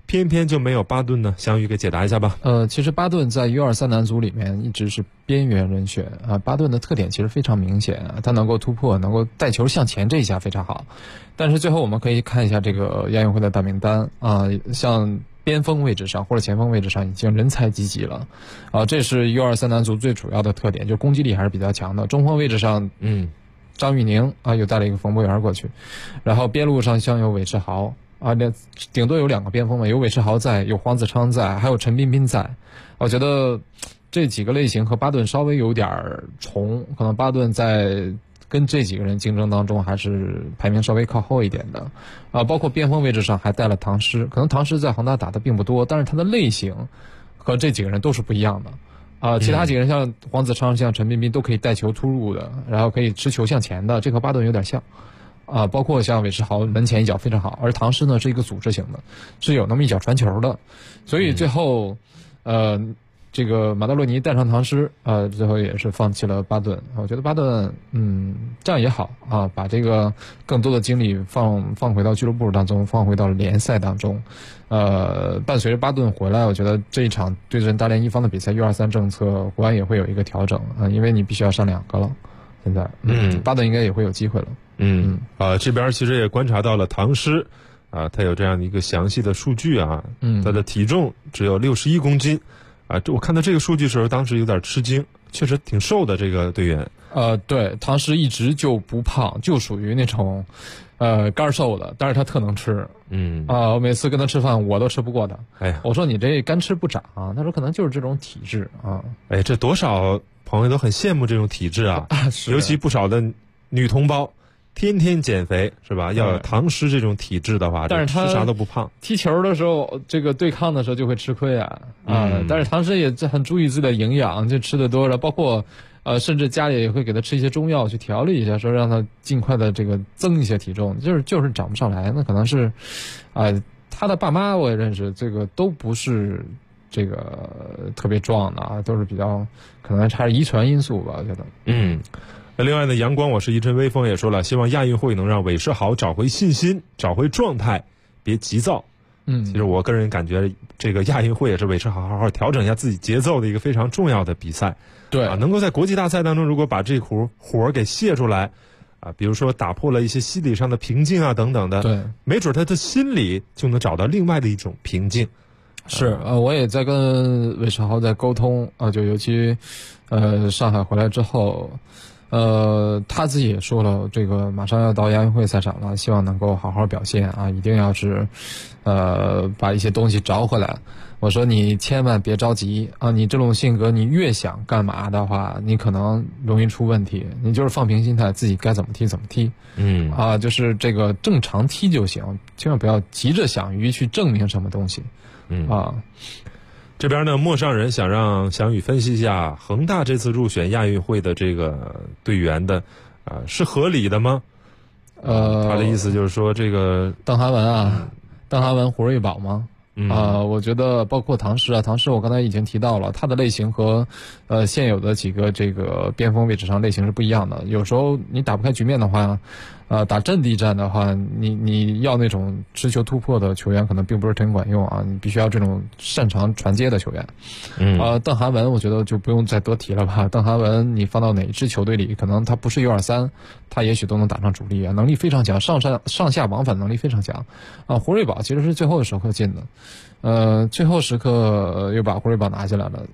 D: 偏偏就没有巴顿呢？翔宇给解答一下吧。
E: 其实巴顿在 U23 男足里面一直是边缘人选啊。巴顿的特点其实非常明显啊，他能够突破，能够带球向前，这一下非常好。但是最后我们可以看一下这个亚运会的大名单啊，像边锋位置上或者前锋位置上已经人才济济了啊，这是 U23 男足最主要的特点，就攻击力还是比较强的。中锋位置上，张玉宁啊又带了一个冯博园过去，然后边路上像有韦世豪。啊，顶多有2个边锋嘛，有韦世豪在，有黄子昌在，还有陈彬彬在。我觉得这几个类型和巴顿稍微有点重，可能巴顿在跟这几个人竞争当中还是排名稍微靠后一点的。啊，包括边锋位置上还带了唐诗，可能唐诗在恒大打的并不多，但是他的类型和这几个人都是不一样的。啊，其他几个人像黄子昌、像陈彬彬都可以带球突入的，然后可以持球向前的，这和巴顿有点像。啊，包括像韦世豪门前一脚非常好，而唐诗呢是一个组织型的，是有那么一脚传球的，所以最后，这个马德洛尼带上唐诗，最后也是放弃了巴顿。我觉得巴顿，这样也好啊，把这个更多的精力放回到俱乐部当中，放回到联赛当中。伴随着巴顿回来，我觉得这一场对阵大连一方的比赛 U23 政策，国安也会有一个调整啊，因为你必须要上2个了。现在，巴顿应该也会有机会了。
D: 这边其实也观察到了唐诗，他有这样的一个详细的数据啊，他的体重只有61公斤，我看到这个数据的时候，当时有点吃惊，确实挺瘦的这个队员。
E: 对，唐诗一直就不胖，就属于那种，干瘦的，但是他特能吃。我每次跟他吃饭，我都吃不过他。哎呀，我说你这干吃不长啊，他说可能就是这种体质啊。
D: 哎，这多少朋友都很羡慕这种体质啊，尤其不少的女同胞。天天减肥是吧？要有唐诗这种体质的话，
E: 但是他
D: 吃啥都不胖。
E: 踢球的时候，这个对抗的时候就会吃亏啊。但是唐诗也很注意自己的营养，就吃的多了，包括甚至家里也会给他吃一些中药去调理一下，说让他尽快的这个增一些体重，就是长不上来。那可能是他的爸妈我也认识，这个都不是这个特别壮的啊，都是比较可能还是遗传因素吧，我觉得。
D: 另外呢，阳光我是一阵微风也说了，希望亚运会能让韦世豪找回信心，找回状态，别急躁。其实我个人感觉这个亚运会也是韦世豪好好调整一下自己节奏的一个非常重要的比赛。
E: 对
D: 啊，能够在国际大赛当中，如果把这壶火给泄出来啊，比如说打破了一些心理上的瓶颈啊等等的，
E: 对，
D: 没准他的心里就能找到另外的一种平静。
E: 是我也在跟韦世豪在沟通啊，就尤其上海回来之后。他自己也说了，这个马上要到亚运会赛场了，希望能够好好表现啊，一定要是，把一些东西找回来。我说你千万别着急啊，你这种性格，你越想干嘛的话，你可能容易出问题。你就是放平心态，自己该怎么踢怎么踢。就是这个正常踢就行，千万不要急着想于去证明什么东西。
D: 这边呢，陌上人想让翔宇分析一下恒大这次入选亚运会的这个队员的，是合理的吗？他的意思就是说，这个
E: 邓涵文、胡瑞宝吗？我觉得包括唐诗我刚才已经提到了，他的类型和现有的几个这个边锋位置上类型是不一样的。有时候你打不开局面的话，打阵地战的话，你要那种持球突破的球员可能并不是很管用啊，你必须要这种擅长传接的球员。邓涵文我觉得就不用再多提了吧。邓涵文你放到哪一支球队里，可能他不是 U23，他也许都能打上主力啊，能力非常强，上下往返能力非常强。胡瑞宝其实是最后的时刻进的，最后时刻又把胡瑞宝拿下来了。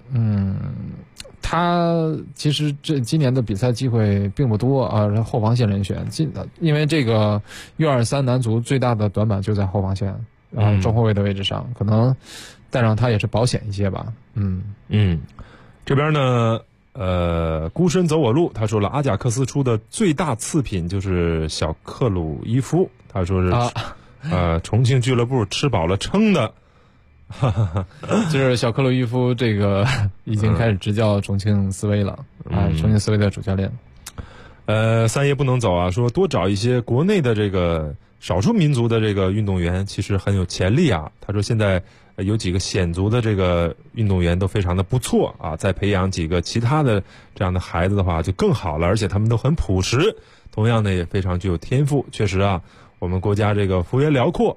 E: 他其实今年的比赛机会并不多啊，后防线人选因为这个 U23 男足最大的短板就在后防线中后卫的位置上，可能带上他也是保险一些吧。
D: 这边呢孤身走我路，他说了阿贾克斯出的最大次品就是小克鲁伊夫，他说是重庆俱乐部吃饱了撑的。
E: 就是小克鲁伊夫这个已经开始执教重庆斯威了重庆斯威的主教练。
D: 三爷不能走啊，说多找一些国内的这个少数民族的这个运动员，其实很有潜力啊。他说现在有几个鲜族的这个运动员都非常的不错啊，再培养几个其他的这样的孩子的话就更好了，而且他们都很朴实，同样呢也非常具有天赋。确实啊，我们国家这个幅员辽阔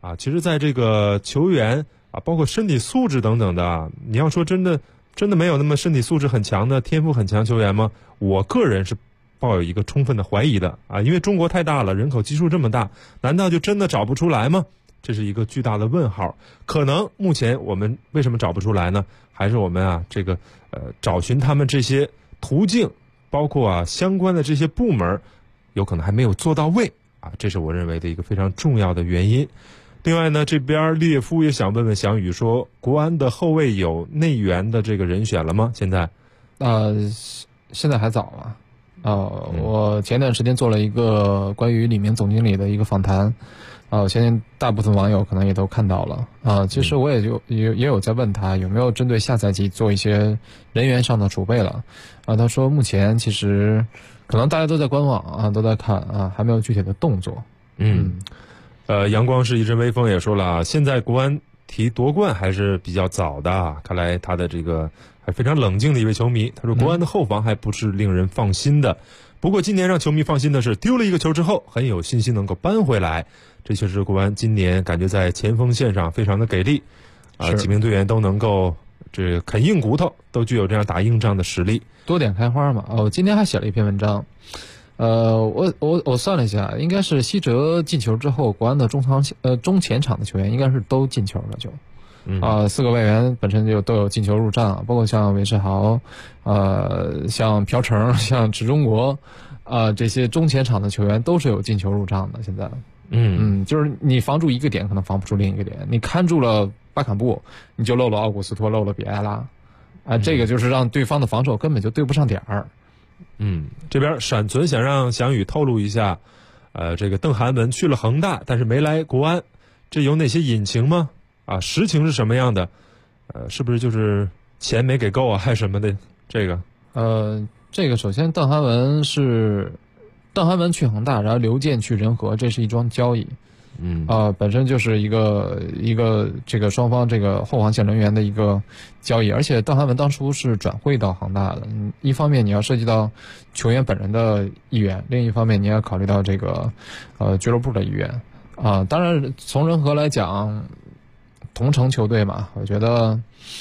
D: 啊，其实在这个球员啊，包括身体素质等等的，你要说真的没有那么身体素质很强的、天赋很强球员吗？我个人是抱有一个充分的怀疑的啊，因为中国太大了，人口基数这么大，难道就真的找不出来吗？这是一个巨大的问号。可能目前我们为什么找不出来呢？还是我们啊这个找寻他们这些途径，包括啊相关的这些部门，有可能还没有做到位啊，这是我认为的一个非常重要的原因。另外呢，这边列夫也想问问翔宇说，国安的后卫有内援的这个人选了吗？现在
E: 现在还早了。我前段时间做了一个关于李明总经理的一个访谈，我相信大部分网友可能也都看到了。其实我也有在问他有没有针对下赛季做一些人员上的储备了。他说目前其实可能大家都在观望啊，都在看啊，还没有具体的动作。
D: 阳光是一阵微风也说了，现在国安提夺冠还是比较早的，看来他的这个还非常冷静的一位球迷，他说国安的后防还不是令人放心的。不过今年让球迷放心的是，丢了一个球之后很有信心能够扳回来，这确实国安今年感觉在前锋线上非常的给力几名队员都能够这啃硬骨头，都具有这样打硬仗的实力，
E: 多点开花嘛。我今天还写了一篇文章，我算了一下，应该是西哲进球之后，国安的中前场的球员应该是都进球了就。4个外援本身就都有进球入账，包括像韦世豪，像朴成，像池中国，这些中前场的球员都是有进球入账的。现在，就是你防住一个点，可能防不住另一个点。你看住了巴坎布，你就漏了奥古斯托，漏了比埃拉，这个就是让对方的防守根本就对不上点儿。
D: 这边闪存想让翔宇透露一下，这个邓涵文去了恒大，但是没来国安，这有哪些隐情吗？实情是什么样的？是不是就是钱没给够啊，还是什么的？这个首先邓涵文去恒大，然后刘健去人和，这是一桩交易。本身就是一个这个双方这个后防线人员的一个交易，而且邓涵文当初是转会到恒大的。一方面你要涉及到球员本人的意愿，另一方面你要考虑到这个俱乐部的意愿当然从人和来讲，同城球队嘛，我觉得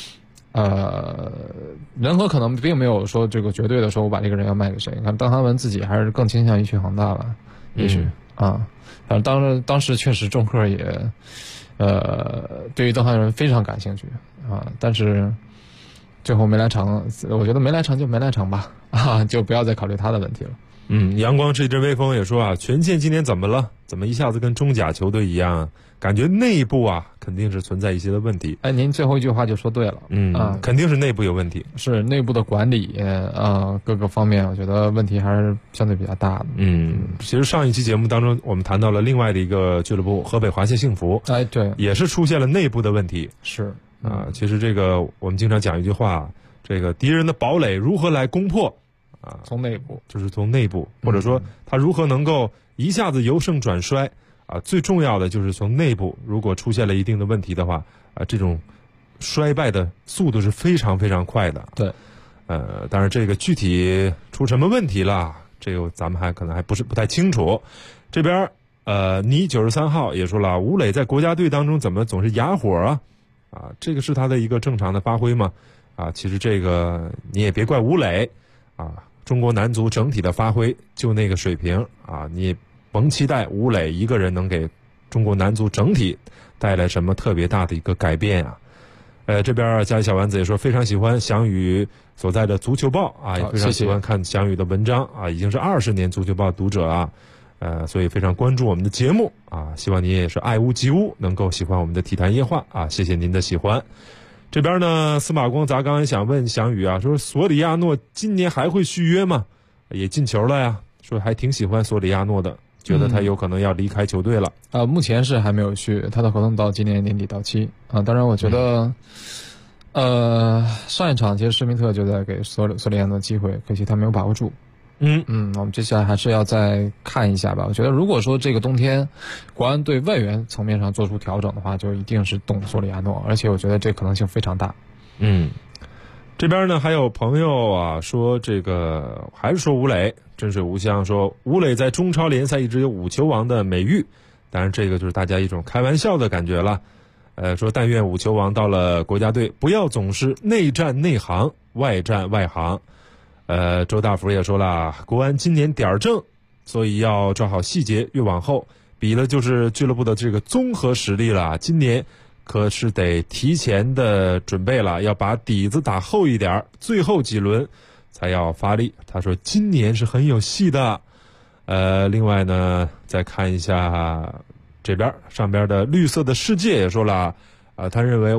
D: 人和可能并没有说这个绝对的说我把这个人要卖给谁。你看邓涵文自己还是更倾向于去恒大吧，也许反正当时确实中赫也对于邓涵文非常感兴趣但是最后没来成，我觉得没来成就没来成吧就不要再考虑他的问题了。阳光是一阵微风也说权健今年怎么了？怎么一下子跟中甲球队一样？感觉内部肯定是存在一些的问题。
E: 您最后一句话就说对了。
D: 肯定是内部有问题，
E: 是内部的管理各个方面，我觉得问题还是相对比较大的。
D: 其实上一期节目当中，我们谈到了另外的一个俱乐部河北华夏幸福，
E: 对，
D: 也是出现了内部的问题。
E: 是
D: 其实这个我们经常讲一句话，这个敌人的堡垒如何来攻破
E: 从内部，
D: 就是从内部，或者说他如何能够一下子由盛转衰最重要的就是从内部，如果出现了一定的问题的话这种衰败的速度是非常非常快的。
E: 对，
D: 当然这个具体出什么问题了，这个咱们可能还不太清楚。这边你93号也说了，吴磊在国家队当中怎么总是哑火这个是他的一个正常的发挥吗？其实这个你也别怪吴磊中国男足整体的发挥就那个水平你也甭期待吴磊一个人能给中国男足整体带来什么特别大的一个改变这边家里小丸子也说非常喜欢翔宇所在的足球报也非常喜欢看翔宇的文章已经是20年足球报读者所以非常关注我们的节目希望您也是爱屋及乌，能够喜欢我们的体坛夜话谢谢您的喜欢。这边呢，司马光砸缸也想问翔宇说索里亚诺今年还会续约吗？也进球了呀，说还挺喜欢索里亚诺的，觉得他有可能要离开球队了
E: 目前是还没有续，他的合同到今年年底到期当然我觉得上一场其实施密特就在给索里亚诺机会，可惜他没有把握住。我们接下来还是要再看一下吧。我觉得如果说这个冬天国安对外援层面上做出调整的话，就一定是动索里亚诺，而且我觉得这可能性非常大。
D: 这边呢还有朋友说这个还是说吴磊，真水无香说吴磊在中超联赛一直有5球王的美誉， 当然这个就是大家一种开玩笑的感觉了。说但愿五球王到了国家队不要总是内战内行，外战外行。周大福也说了，国安今年点儿正，所以要抓好细节，越往后比了就是俱乐部的这个综合实力了。今年可是得提前的准备了，要把底子打厚一点，最后几轮才要发力。他说今年是很有戏的。另外呢，再看一下这边上边的绿色的世界也说了，他认为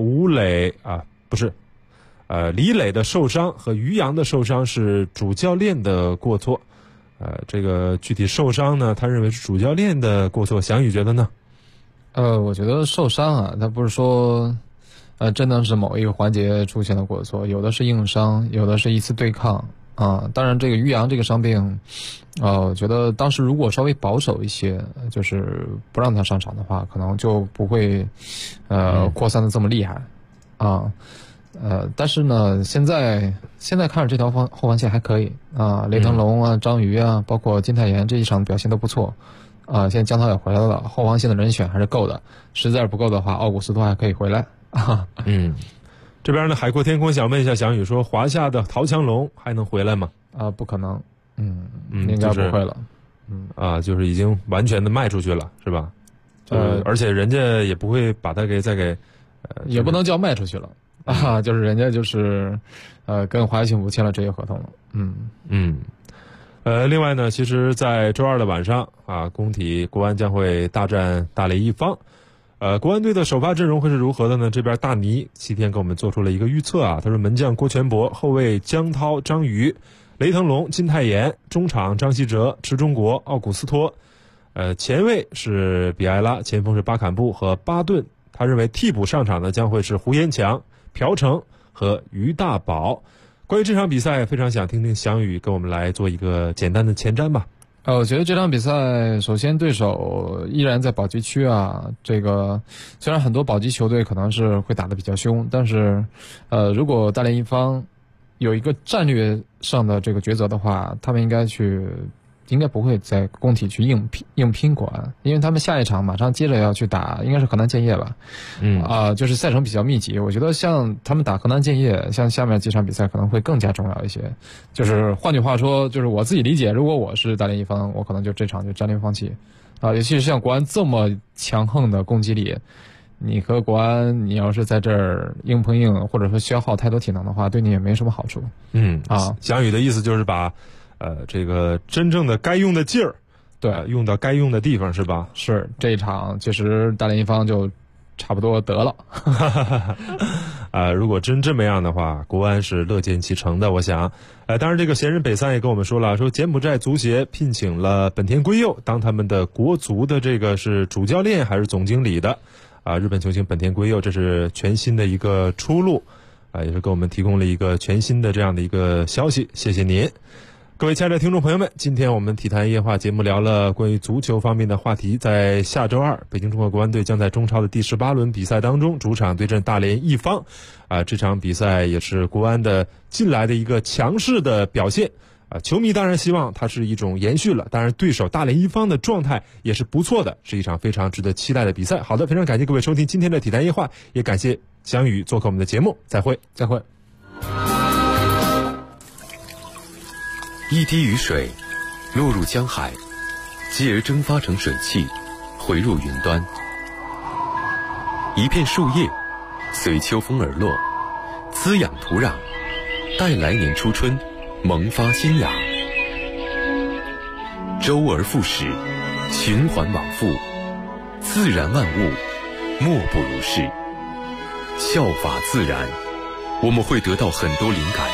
D: 李磊的受伤和于洋的受伤是主教练的过错。这个具体受伤呢，他认为是主教练的过错。翔宇觉得呢？
E: 我觉得受伤啊，他不是说真的是某一个环节出现了过错，有的是硬伤，有的是一次对抗啊。当然这个于洋这个伤病我觉得当时如果稍微保守一些，就是不让他上场的话，可能就不会扩散的这么厉害啊。但是呢，现在看着这条后防线还可以啊，雷腾龙啊、张瑜啊，包括金泰妍这一场表现都不错啊。现在江涛也回来了，后防线的人选还是够的，实在是不够的话，奥古斯托还可以回来啊。
D: 这边呢，海阔天空想问一下翔宇说，华夏的陶强龙还能回来吗？
E: 不可能，应该不会了。
D: 就是已经完全的卖出去了，是吧？而且人家也不会把它再给，
E: 也不能叫卖出去了。就是人家就是跟华夏幸福签了职业合同了。
D: 另外呢，其实在周二的晚上工体国安将会大战大连一方。国安队的首发阵容会是如何的呢？这边大尼7天给我们做出了一个预测他说门将郭全博，后卫江涛、张瑜，雷腾龙、金泰妍，中场张稀哲、池忠国、奥古斯托，前卫是比埃拉，前锋是巴坎布和巴顿。他认为替补上场的将会是胡延强、朴成和于大宝。关于这场比赛，非常想听听翔宇跟我们来做一个简单的前瞻吧。
E: 我觉得这场比赛首先对手依然在保级区这个虽然很多保级球队可能是会打得比较凶，但是如果大连一方有一个战略上的这个抉择的话，他们应该不会在工体去硬拼国安，因为他们下一场马上接着要去打，应该是河南建业吧。就是赛程比较密集，我觉得像他们打河南建业，像下面几场比赛可能会更加重要一些。就是换句话说，就是我自己理解，如果我是大连一方，我可能就这场就战略放弃尤其是像国安这么强横的攻击力，你和国安你要是在这儿硬碰硬，或者说消耗太多体能的话，对你也没什么好处。
D: 翔宇的意思就是把这个真正的该用的劲儿，
E: 对，
D: 用到该用的地方，是吧？
E: 是，这一场其实大连一方就差不多得了。
D: 如果真这么样的话，国安是乐见其成的，我想。当然这个闲人北三也跟我们说了，说柬埔寨足协聘请了本田圭佑当他们的国足的这个是主教练还是总经理的日本球星本田圭佑，这是全新的一个出路也是给我们提供了一个全新的这样的一个消息，谢谢您。各位亲爱的听众朋友们，今天我们体坛夜话节目聊了关于足球方面的话题。在下周二，北京中国国安队将在中超的第18轮比赛当中主场对阵大连一方这场比赛也是国安的近来的一个强势的表现球迷当然希望它是一种延续了，当然对手大连一方的状态也是不错的，是一场非常值得期待的比赛。好的，非常感谢各位收听今天的体坛夜话，也感谢翔宇做客我们的节目，再会。
G: 一滴雨水落入江海，继而蒸发成水汽，回入云端。一片树叶随秋风而落，滋养土壤，待来年初春萌发新芽。周而复始，循环往复，自然万物莫不如是。效法自然，我们会得到很多灵感。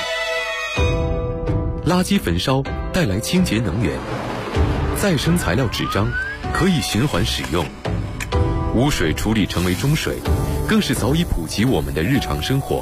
G: 垃圾焚烧带来清洁能源，再生材料纸张可以循环使用，污水处理成为中水，更是早已普及我们的日常生活。